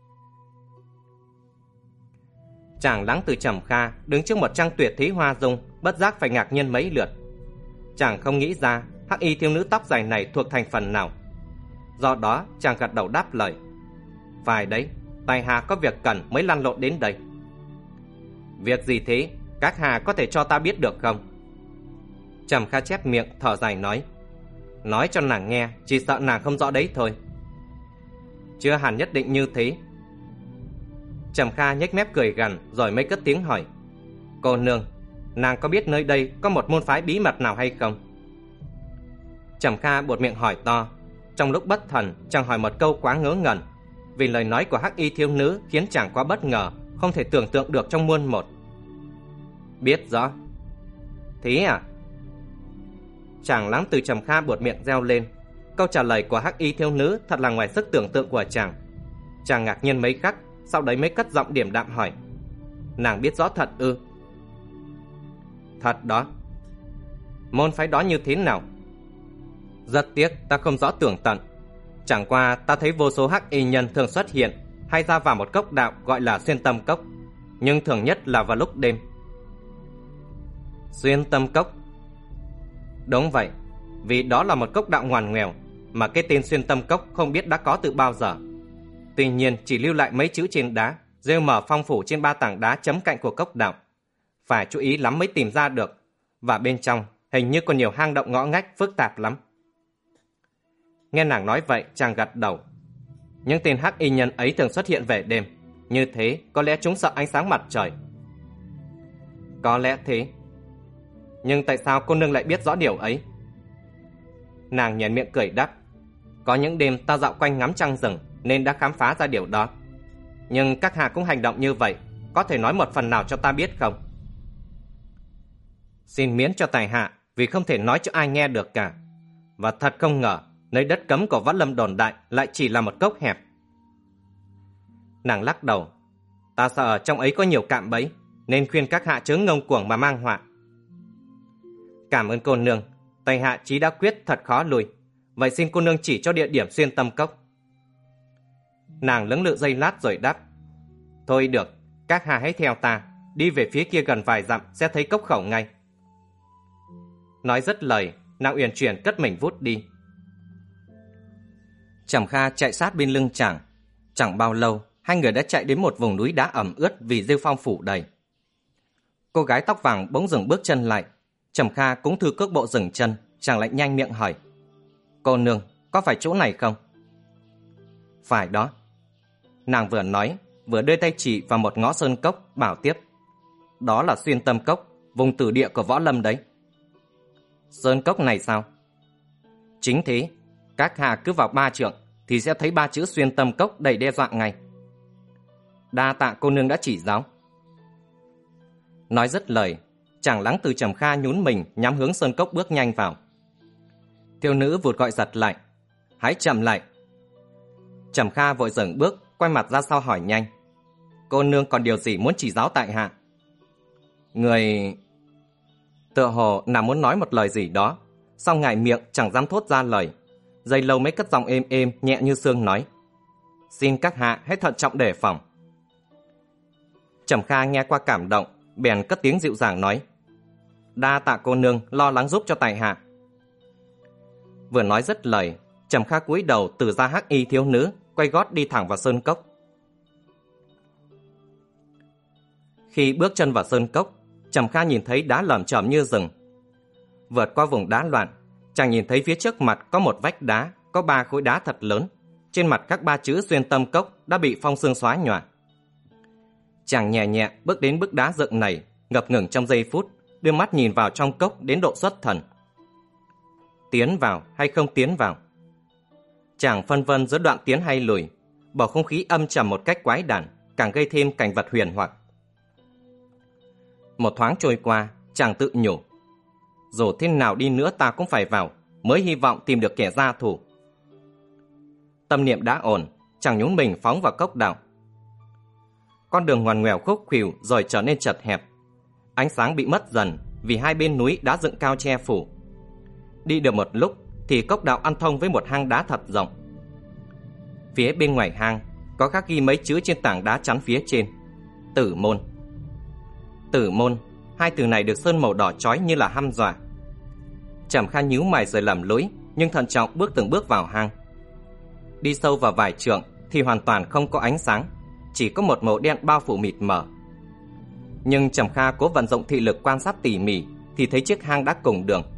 A: Chàng Lắng Từ Trầm Kha đứng trước một trang tuyệt thế hoa dung, bất giác phải ngạc nhiên mấy lượt. Chàng không nghĩ ra hắc y thiếu nữ tóc dài này thuộc thành phần nào. Do đó chàng gật đầu đáp lời: phải đấy, tại hạ có việc cần mới lăn lộn đến đây. Việc gì thế, các hạ có thể cho ta biết được không? Trầm Kha chép miệng thở dài nói: nói cho nàng nghe, chỉ sợ nàng không rõ đấy thôi. Chưa hẳn nhất định như thế. Trầm Kha nhếch mép cười gằn rồi mới cất tiếng hỏi: cô nương, nàng có biết nơi đây có một môn phái bí mật nào hay không? Trầm Kha buột miệng hỏi to. Trong lúc bất thần, chàng hỏi một câu quá ngớ ngẩn, vì lời nói của hắc y thiếu nữ khiến chàng quá bất ngờ, không thể tưởng tượng được trong muôn một. Biết rõ. Thế à? Chàng Lắng Từ Trầm Kha buột miệng reo lên. Câu trả lời của hắc y thiếu nữ thật là ngoài sức tưởng tượng của chàng. Chàng ngạc nhiên mấy khắc, sau đấy mới cất giọng điềm đạm hỏi: nàng biết rõ thật ư? Thật đó. Môn phái đó như thế nào? Rất tiếc ta không rõ tường tận. Chẳng qua ta thấy vô số hắc y nhân thường xuất hiện hay ra vào một cốc đạo gọi là Xuyên Tâm Cốc, nhưng thường nhất là vào lúc đêm. Xuyên Tâm Cốc? Đúng vậy, vì đó là một cốc đạo ngoằn ngoèo, mà cái tên Xuyên Tâm Cốc không biết đã có từ bao giờ. Tuy nhiên chỉ lưu lại mấy chữ trên đá, rêu mờ phong phủ trên ba tảng đá chấm cạnh của cốc đạo. Phải chú ý lắm mới tìm ra được, và bên trong hình như còn nhiều hang động ngõ ngách phức tạp lắm. Nghe nàng nói vậy, chàng gật đầu. Những tên hắc y nhân ấy thường xuất hiện về đêm, như thế có lẽ chúng sợ ánh sáng mặt trời. Có lẽ thế. Nhưng tại sao cô nương lại biết rõ điều ấy? Nàng nhoẻn miệng cười đáp: có những đêm ta dạo quanh ngắm trăng rừng nên đã khám phá ra điều đó. Nhưng các hạ cũng hành động như vậy, có thể nói một phần nào cho ta biết không? Xin miễn cho tài hạ, vì không thể nói cho ai nghe được cả. Và thật không ngờ nơi đất cấm của Võ Lâm đồn đại lại chỉ là một cốc hẹp. Nàng lắc đầu: ta sợ trong ấy có nhiều cạm bẫy, nên khuyên các hạ chớ ngông cuồng mà mang họa. Cảm ơn cô nương, tài hạ chí đã quyết thật khó lùi. Vậy xin cô nương chỉ cho địa điểm Xuyên Tâm Cốc. Nàng lưỡng lự giây lát rồi đáp: thôi được, các hạ hãy theo ta, đi về phía kia gần vài dặm sẽ thấy cốc khẩu ngay. Nói dứt lời, nàng uyển chuyển cất mình vút đi. Trầm Kha chạy sát bên lưng chàng. Chẳng bao lâu, hai người đã chạy đến một vùng núi đá ẩm ướt vì rêu phong phủ đầy. Cô gái tóc vàng bỗng dừng bước chân lại. Trầm Kha cũng thư cước bộ dừng chân. Chàng lại nhanh miệng hỏi: cô nương, có phải chỗ này không? Phải đó. Nàng vừa nói, vừa đưa tay chỉ vào một ngõ sơn cốc, bảo tiếp: đó là Xuyên Tâm Cốc, vùng tử địa của Võ Lâm đấy. Sơn cốc này sao? Chính thế, các hạ cứ vào ba trượng thì sẽ thấy ba chữ Xuyên Tâm Cốc đầy đe dọa ngay. Đa tạ cô nương đã chỉ giáo. Nói dứt lời, chàng Lắng Từ Trầm Kha nhún mình nhắm hướng sơn cốc bước nhanh vào. Thiếu nữ vụt gọi giật lại: hãy chậm lại. Trầm Kha vội dừng bước, quay mặt ra sau hỏi nhanh: cô nương còn điều gì muốn chỉ giáo tại hạ? Người... tựa hồ nàng muốn nói một lời gì đó, song ngại miệng chẳng dám thốt ra lời. Giây lâu mới cất giọng êm êm nhẹ như sương nói: xin các hạ hãy thận trọng đề phòng. Trầm Kha nghe qua cảm động, bèn cất tiếng dịu dàng nói: đa tạ cô nương lo lắng giúp cho tại hạ. Vừa nói dứt lời, Trầm Kha cúi đầu từ ra hắc y thiếu nữ, quay gót đi thẳng vào sơn cốc. Khi bước chân vào sơn cốc, Trầm Kha nhìn thấy đá lởm chởm như rừng. Vượt qua vùng đá loạn, chàng nhìn thấy phía trước mặt có một vách đá, có ba khối đá thật lớn. Trên mặt các ba chữ Xuyên Tâm Cốc đã bị phong sương xóa nhòa. Chàng nhẹ nhẹ bước đến bức đá dựng này, ngập ngừng trong giây phút, đưa mắt nhìn vào trong cốc đến độ xuất thần. tiến vào hay không tiến vào. Chàng phân vân giữa đoạn tiến hay lùi, bầu không khí âm trầm một cách quái đản, càng gây thêm cảnh vật huyền hoặc. Một thoáng trôi qua, chàng tự nhủ, dù thế nào đi nữa ta cũng phải vào, mới hy vọng tìm được kẻ gia thủ. Tâm niệm đã ổn, chàng nhún mình phóng vào cốc đạo. Con đường ngoằn ngoèo khúc khuỷu rồi trở nên chật hẹp. Ánh sáng bị mất dần vì hai bên núi đã dựng cao che phủ. Đi được một lúc thì cốc đạo ăn thông với một hang đá thật rộng. Phía bên ngoài hang có khắc ghi mấy chữ trên tảng đá chắn phía trên: Tử môn. Tử môn, hai từ này được sơn màu đỏ chói như là hăm dọa. Trầm Kha nhíu mày rồi lầm lũi, nhưng thận trọng bước từng bước vào hang. Đi sâu vào vài trượng thì hoàn toàn không có ánh sáng, chỉ có một màu đen bao phủ mịt mờ. Nhưng Trầm Kha cố vận dụng thị lực quan sát tỉ mỉ thì thấy chiếc hang đã cùng đường.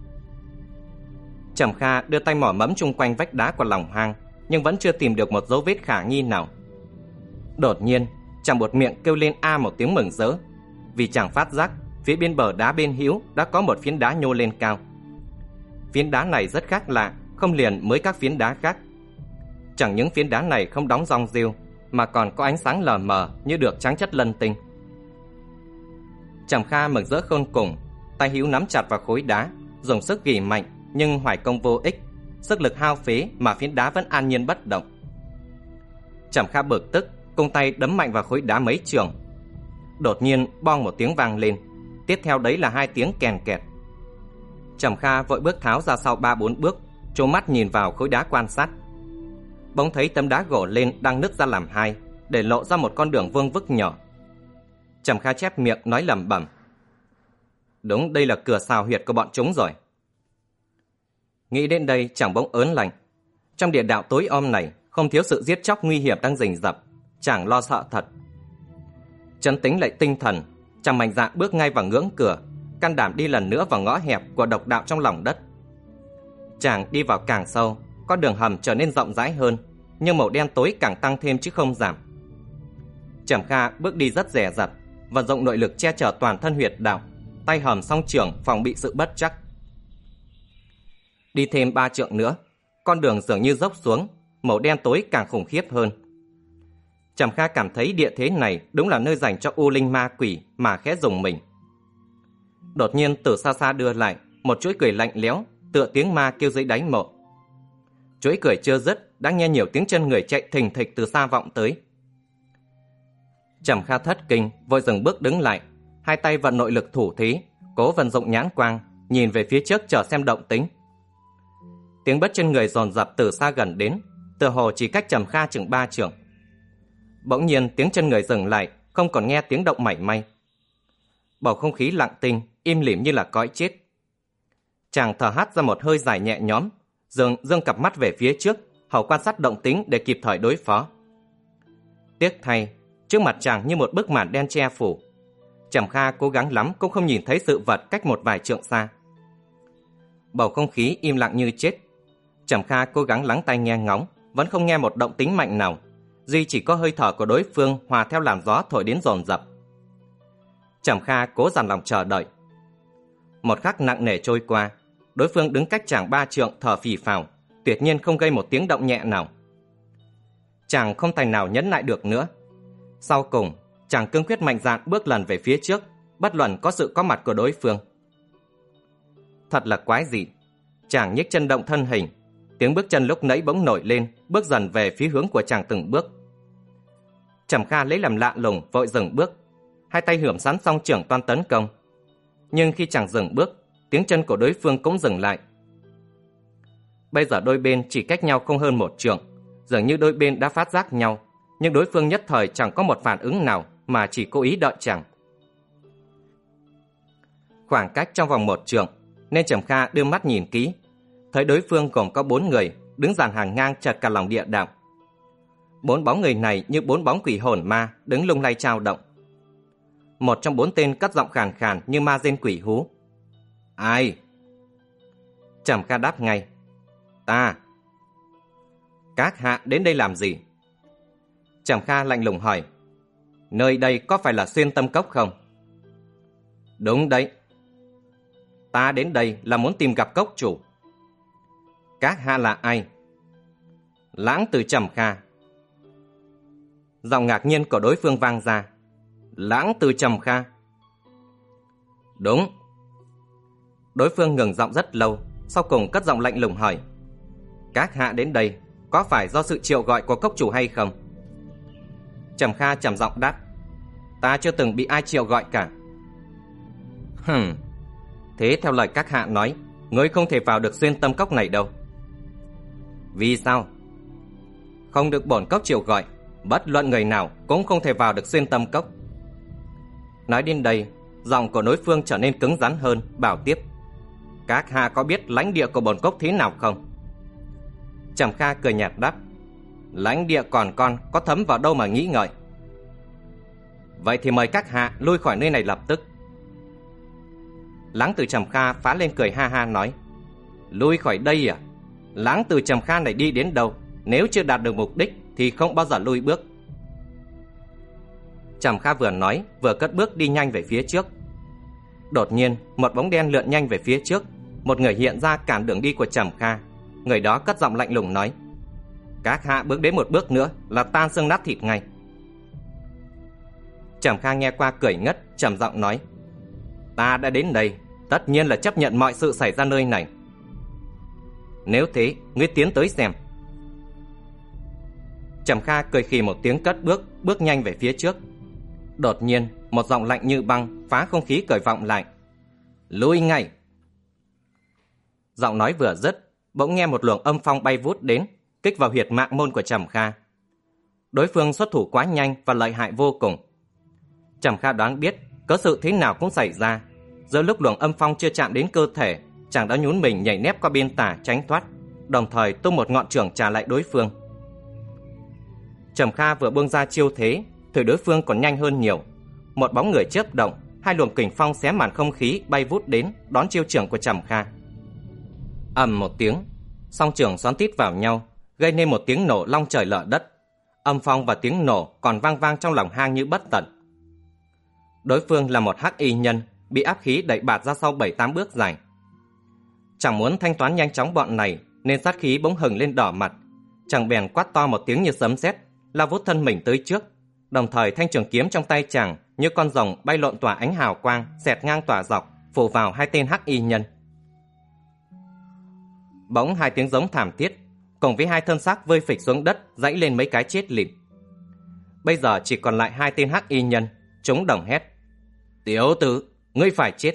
A: Trầm Kha đưa tay mò mẫm chung quanh vách đá của lòng hang, nhưng vẫn chưa tìm được một dấu vết khả nghi nào. Đột nhiên, chàng buột miệng kêu lên a một tiếng mừng rỡ, vì chàng phát giác phía bên bờ đá bên hữu đã có một phiến đá nhô lên cao. Phiến đá này rất khác lạ, không liền với các phiến đá khác. Chẳng những phiến đá này không đóng rong rêu, mà còn có ánh sáng lờ mờ như được trắng chất lân tinh. Trầm Kha mừng rỡ khôn cùng, tay hữu nắm chặt vào khối đá, dùng sức ghì mạnh nhưng hoài công vô ích, sức lực hao phế mà phiến đá vẫn an nhiên bất động. Trầm Kha bực tức, cung tay đấm mạnh vào khối đá mấy trường. Đột nhiên bong một tiếng vang lên, tiếp theo đấy là hai tiếng kèn kẹt. Trầm Kha vội bước tháo ra sau ba bốn bước, trố mắt nhìn vào khối đá quan sát. Bỗng thấy tấm đá gỗ lên đang nứt ra làm hai, để lộ ra một con đường vuông vức nhỏ. Trầm Kha chép miệng nói lẩm bẩm, đúng, đây là cửa xào huyệt của bọn chúng rồi. Nghĩ đến đây chàng bỗng ớn lạnh. Trong địa đạo tối om này không thiếu sự giết chóc nguy hiểm đang rình rập, chàng lo sợ thật. Trấn tĩnh lại tinh thần, chàng mạnh dạn bước ngay vào ngưỡng cửa, can đảm đi lần nữa vào ngõ hẹp của độc đạo trong lòng đất. Chàng đi vào càng sâu, con đường hầm trở nên rộng rãi hơn, nhưng màu đen tối càng tăng thêm chứ không giảm. Trầm Kha bước đi rất dè dặt, vận dụng nội lực che chở toàn thân huyệt đạo, tay hầm song trường phòng bị sự bất trắc. Đi thêm ba trượng nữa, con đường dường như dốc xuống, màu đen tối càng khủng khiếp hơn. Trầm Kha cảm thấy địa thế này đúng là nơi dành cho u linh ma quỷ, mà khẽ rùng mình. Đột nhiên từ xa xa đưa lại một chuỗi cười lạnh lẽo, tựa tiếng ma kêu dưới đáy mộ. Chuỗi cười chưa dứt đã nghe nhiều tiếng chân người chạy thình thịch từ xa vọng tới. Trầm Kha thất kinh, vội dừng bước đứng lại, hai tay vận nội lực thủ thí, cố vận dụng nhãn quang, nhìn về phía trước chờ xem động tĩnh. Tiếng bước chân người dồn dập từ xa gần đến, tựa hồ chỉ cách Trầm Kha chừng ba trượng. Bỗng nhiên tiếng chân người dừng lại, không còn nghe tiếng động mảy may. Bầu không khí lặng tinh, im lìm như là cõi chết. Chàng thở hắt ra một hơi dài nhẹ nhõm, dương dương cặp mắt về phía trước, hầu quan sát động tĩnh để kịp thời đối phó. Tiếc thay, trước mặt chàng như một bức màn đen che phủ. Trầm Kha cố gắng lắm cũng không nhìn thấy sự vật cách một vài trượng xa. Bầu không khí im lặng như chết. Trầm Kha cố gắng lắng tai nghe ngóng, vẫn không nghe một động tĩnh mạnh nào, duy chỉ có hơi thở của đối phương hòa theo làn gió thổi đến dồn dập. Trầm Kha cố dằn lòng chờ đợi. Một khắc nặng nề trôi qua, đối phương đứng cách chàng ba trượng thở phì phào, tuyệt nhiên không gây một tiếng động nhẹ nào. Chàng không tài nào nhẫn lại được nữa. Sau cùng, chàng cương quyết mạnh dạn bước lần về phía trước, bất luận có sự có mặt của đối phương. Thật là quái dị. Chàng nhích chân động thân hình, tiếng bước chân lúc nãy bỗng nổi lên, bước dần về phía hướng của chàng từng bước. Trầm Kha lấy làm lạ lùng, vội dừng bước, hai tay hưởng sẵn song trưởng toan tấn công. Nhưng khi chàng dừng bước, tiếng chân của đối phương cũng dừng lại. Bây giờ đôi bên chỉ cách nhau không hơn một trượng, dường như đôi bên đã phát giác nhau, nhưng đối phương nhất thời chẳng có một phản ứng nào, mà chỉ cố ý đợi chàng. Khoảng cách trong vòng một trượng, nên Trầm Kha đưa mắt nhìn kỹ, thấy đối phương gồm có bốn người đứng dàn hàng ngang chật cả lòng địa đạo. Bốn bóng người này như bốn bóng quỷ hồn ma đứng lung lay trao động. Một trong bốn tên cất giọng khàn khàn như ma rên quỷ hú. Ai? Trầm Kha đáp ngay. Ta. Các hạ đến đây làm gì? Trầm Kha lạnh lùng hỏi. Nơi đây có phải là Xuyên Tâm Cốc không? Đúng đấy. Ta đến đây là muốn tìm gặp cốc chủ. Các hạ là ai? Lãng Từ Trầm Kha. Giọng ngạc nhiên của đối phương vang ra. Lãng Từ Trầm Kha? Đúng. Đối phương ngừng giọng rất lâu, sau cùng cất giọng lạnh lùng hỏi. Các hạ đến đây có phải do sự triệu gọi của cốc chủ hay không? Trầm Kha trầm giọng đáp. Ta chưa từng bị ai triệu gọi cả. Hừm. Thế theo lời các hạ nói, ngươi không thể vào được xuyên tâm cốc này đâu. Vì sao? Không được bổn cốc triệu gọi, bất luận người nào cũng không thể vào được xuyên tâm cốc. Nói đến đây, giọng của đối phương trở nên cứng rắn hơn, bảo tiếp. Các hạ có biết lãnh địa của bổn cốc thế nào không? Trầm Kha cười nhạt đáp. Lãnh địa còn con có thấm vào đâu mà nghĩ ngợi. Vậy thì mời các hạ lui khỏi nơi này lập tức. Lãng Từ Trầm Kha phá lên cười ha ha nói. Lui khỏi đây à? Lãng Từ Trầm Kha này đi đến đâu, nếu chưa đạt được mục đích thì không bao giờ lui bước. Trầm Kha vừa nói vừa cất bước đi nhanh về phía trước. Đột nhiên một bóng đen lượn nhanh về phía trước. Một người hiện ra cản đường đi của Trầm Kha. Người đó cất giọng lạnh lùng nói. Các hạ bước đến một bước nữa là tan xương nát thịt ngay. Trầm Kha nghe qua cười ngất, trầm giọng nói. Ta đã đến đây, tất nhiên là chấp nhận mọi sự xảy ra nơi này. Nếu thế, ngươi tiến tới xem. Trầm Kha cười khì một tiếng cất bước, bước nhanh về phía trước. Đột nhiên, một giọng lạnh như băng phá không khí cởi vọng lại. Lui ngay! Giọng nói vừa dứt, bỗng nghe một luồng âm phong bay vút đến, kích vào huyệt mạng môn của Trầm Kha. Đối phương xuất thủ quá nhanh và lợi hại vô cùng. Trầm Kha đoán biết có sự thế nào cũng xảy ra. Giữa lúc luồng âm phong chưa chạm đến cơ thể, chàng đã nhún mình nhảy nép qua bên tả tránh thoát, đồng thời tung một ngọn chưởng trả lại đối phương. Trầm Kha vừa buông ra chiêu thế thì đối phương còn nhanh hơn nhiều. Một bóng người chớp động, hai luồng kình phong xé màn không khí bay vút đến đón chiêu chưởng của Trầm Kha. Ầm một tiếng, song chưởng xoắn tít vào nhau, gây nên một tiếng nổ long trời lở đất. Âm phong và tiếng nổ còn vang vang trong lòng hang như bất tận. Đối phương là một hắc y nhân, bị áp khí đẩy bạt ra sau bảy tám bước dài. Chẳng muốn thanh toán nhanh chóng bọn này, nên sát khí bỗng hừng lên đỏ mặt. Chàng bèn quát to một tiếng như sấm sét, lao vút thân mình tới trước. Đồng thời thanh trường kiếm trong tay chàng như con rồng bay lộn tỏa ánh hào quang, xẹt ngang tỏa dọc, phủ vào hai tên hắc y nhân. Bỗng hai tiếng giống thảm thiết, cùng với hai thân xác vơi phịch xuống đất, dãy lên mấy cái chết lịm. Bây giờ chỉ còn lại hai tên hắc y nhân, chúng đồng hét. Tiểu tử, ngươi phải chết.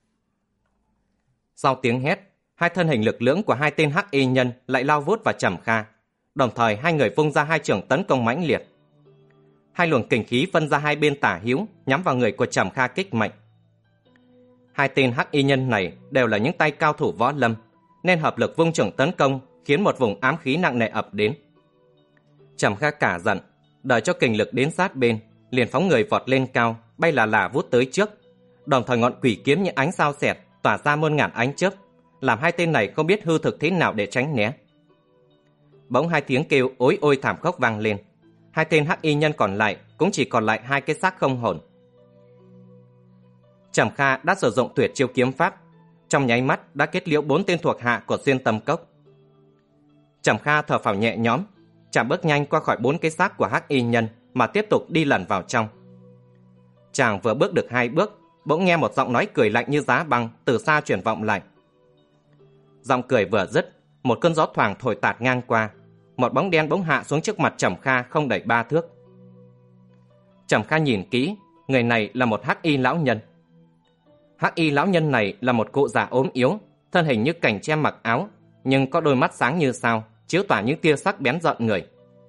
A: Sau tiếng hét, hai thân hình lực lưỡng của hai tên hắc y nhân lại lao vút vào Trầm Kha. Đồng thời hai người vung ra hai chưởng tấn công mãnh liệt. Hai luồng kình khí phân ra hai bên tả hữu, nhắm vào người của Trầm Kha kích mạnh. Hai tên hắc y nhân này đều là những tay cao thủ võ lâm, nên hợp lực vung chưởng tấn công, khiến một vùng ám khí nặng nề ập đến. Trầm Kha cả giận, đợi cho kình lực đến sát bên, liền phóng người vọt lên cao, bay là là vút tới trước. Đồng thời ngọn quỷ kiếm như ánh sao xẹt, tỏa ra muôn ngàn ánh chớp, làm hai tên này không biết hư thực thế nào để tránh né. Bỗng hai tiếng kêu ối ôi thảm khốc vang lên. Hai tên hắc y nhân còn lại cũng chỉ còn lại hai cái xác không hồn. Trầm Kha đã sử dụng tuyệt chiêu kiếm pháp, trong nháy mắt đã kết liễu bốn tên thuộc hạ của xuyên tâm cốc. Trầm Kha thở phào nhẹ nhõm, chàng bước nhanh qua khỏi bốn cái xác của hắc y nhân mà tiếp tục đi lẩn vào trong. Chàng vừa bước được hai bước, bỗng nghe một giọng nói cười lạnh như giá băng từ xa truyền vọng lại. Giọng cười vừa dứt, một cơn gió thoảng thổi tạt ngang qua, một bóng đen bỗng hạ xuống trước mặt Trầm Kha không đầy ba thước. Trầm Kha nhìn kỹ, người này là một hắc y lão nhân. Hắc y lão nhân này là một cụ già ốm yếu, thân hình như cành tre mặc áo, nhưng có đôi mắt sáng như sao, chiếu tỏa những tia sắc bén rợn người.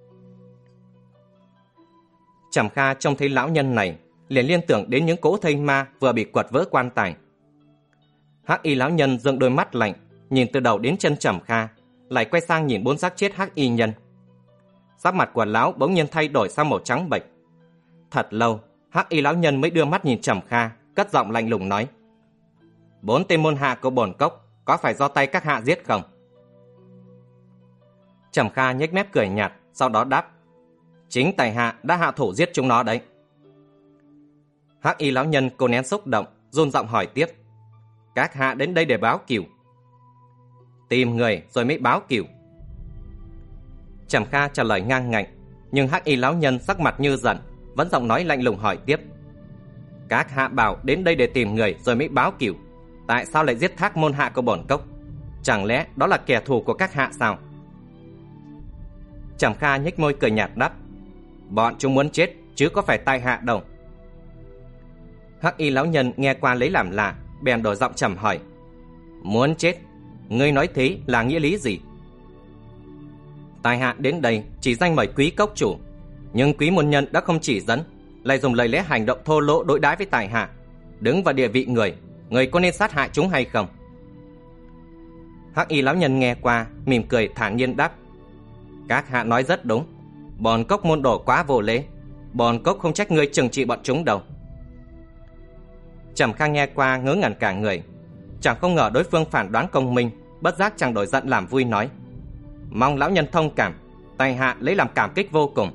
A: Trầm Kha trông thấy lão nhân này, liền liên tưởng đến những cỗ thây ma vừa bị quật vỡ quan tài. Hắc y lão nhân dựng đôi mắt lạnh, nhìn từ đầu đến chân Trầm Kha, lại quay sang nhìn bốn xác chết hắc y nhân. Sắc mặt của lão bỗng nhiên thay đổi sang màu trắng bệch. Thật lâu, hắc y lão nhân mới đưa mắt nhìn Trầm Kha, cất giọng lạnh lùng nói: Bốn tên môn hạ của bổn cốc có phải do tay các hạ giết không? Trầm Kha nhếch mép cười nhạt, sau đó đáp: Chính tại hạ đã hạ thủ giết chúng nó đấy. Hắc y lão nhân cố nén xúc động, run giọng hỏi tiếp: Các hạ đến đây để báo cừu? Tìm người rồi mới báo cửu. Trầm Kha trả lời ngang ngạnh, nhưng Hắc Y lão nhân sắc mặt như giận, vẫn giọng nói lạnh lùng hỏi tiếp: Các hạ bảo đến đây để tìm người rồi mới báo cửu, tại sao lại giết Thác môn hạ của bổn cốc? Chẳng lẽ đó là kẻ thù của các hạ sao? Trầm Kha nhếch môi cười nhạt đáp: Bọn chúng muốn chết chứ có phải tại hạ đâu. Hắc Y lão nhân nghe qua lấy làm lạ, bèn đổi giọng trầm hỏi: Muốn chết? Ngươi nói thế là nghĩa lý gì? Tại hạ đến đây chỉ danh mời Quý cốc chủ, nhưng Quý môn nhân đã không chỉ dẫn, lại dùng lời lẽ hành động thô lỗ đối đãi với tại hạ. Đứng vào địa vị người, người có nên sát hại chúng hay không? Hắc Y lão nhân nghe qua, mỉm cười thản nhiên đáp: Các hạ nói rất đúng, bổn cốc môn đồ quá vô lễ, bổn cốc không trách ngươi trừng trị bọn chúng đâu. Trầm Kha nghe qua ngớ ngẩn cả người, chẳng không ngờ đối phương phản đoán công minh, bất giác chàng đổi giận làm vui nói: Mong lão nhân thông cảm, tại hạ lấy làm cảm kích vô cùng.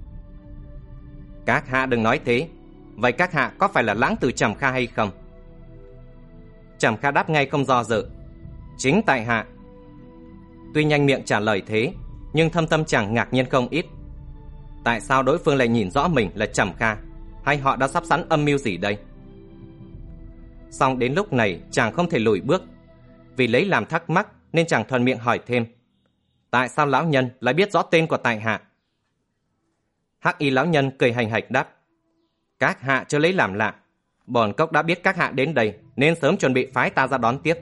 A: Các hạ đừng nói thế, vậy các hạ có phải là lãng tử Trầm Kha hay không? Trầm Kha đáp ngay không do dự: Chính tại hạ. Tuy nhanh miệng trả lời thế, nhưng thâm tâm chàng ngạc nhiên không ít. Tại sao đối phương lại nhìn rõ mình là Trầm Kha, hay họ đã sắp sẵn âm mưu gì đây? Song đến lúc này chàng không thể lùi bước, vì lấy làm thắc mắc nên chàng thuận miệng hỏi thêm: Tại sao lão nhân lại biết rõ tên của tại hạ? Hắc Y lão nhân cười hành hạch đáp: Các hạ chưa lấy làm lạ, bổn cốc đã biết các hạ đến đây nên sớm chuẩn bị phái ta ra đón tiếp.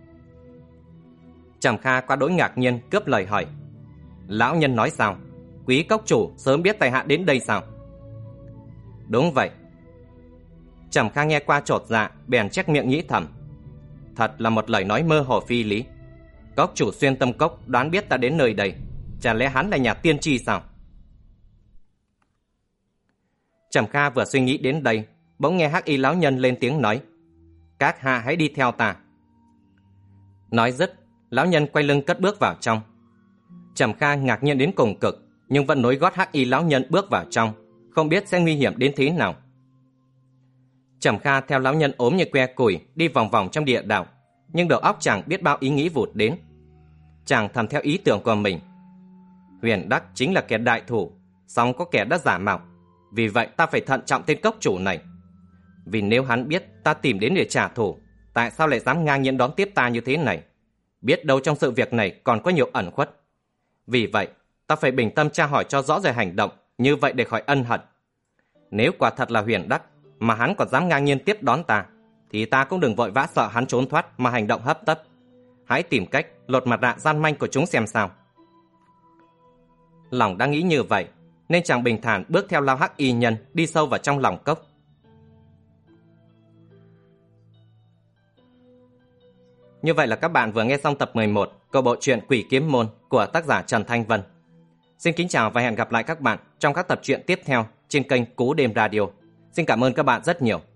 A: Trầm Kha qua đỗi ngạc nhiên cướp lời hỏi: Lão nhân nói sao? Quý cốc chủ sớm biết tại hạ đến đây sao? Đúng vậy. Trầm Kha nghe qua chột dạ, bèn chép miệng nghĩ thầm: Thật là một lời nói mơ hồ phi lý. Cốc chủ xuyên tâm cốc đoán biết ta đến nơi đây, chả lẽ hắn là nhà tiên tri sao? Trầm Kha vừa suy nghĩ đến đây, bỗng nghe Hắc Y lão nhân lên tiếng nói: Các hạ hãy đi theo ta. Nói dứt, lão nhân quay lưng cất bước vào trong. Trầm Kha ngạc nhiên đến cùng cực, nhưng vẫn nối gót Hắc Y lão nhân bước vào trong, không biết sẽ nguy hiểm đến thế nào. Trầm Kha theo lão nhân ốm như que củi đi vòng vòng trong địa đạo, nhưng đầu óc chàng biết bao ý nghĩ vụt đến. Chàng thầm theo ý tưởng của mình: Huyền Đắc chính là kẻ đại thủ, song có kẻ đã giả mạo, vì vậy ta phải thận trọng tên cốc chủ này. Vì nếu hắn biết ta tìm đến để trả thù, tại sao lại dám ngang nhiên đón tiếp ta như thế này? Biết đâu trong sự việc này còn có nhiều ẩn khuất. Vì vậy ta phải bình tâm tra hỏi cho rõ ràng hành động, như vậy để khỏi ân hận. Nếu quả thật là Huyền Đắc mà hắn còn dám ngang nhiên tiếp đón ta, thì ta cũng đừng vội vã sợ hắn trốn thoát mà hành động hấp tấp. Hãy tìm cách lột mặt nạ gian manh của chúng xem sao. Lòng đang nghĩ như vậy, nên chàng bình thản bước theo lao Hắc Y nhân đi sâu vào trong lòng cốc. Như vậy là các bạn vừa nghe xong tập mười một của bộ truyện Quỷ Kiếm Môn của tác giả Trần Thanh Vân. Xin kính chào và hẹn gặp lại các bạn trong các tập truyện tiếp theo trên kênh Cú Đêm Radio. Xin cảm ơn các bạn rất nhiều.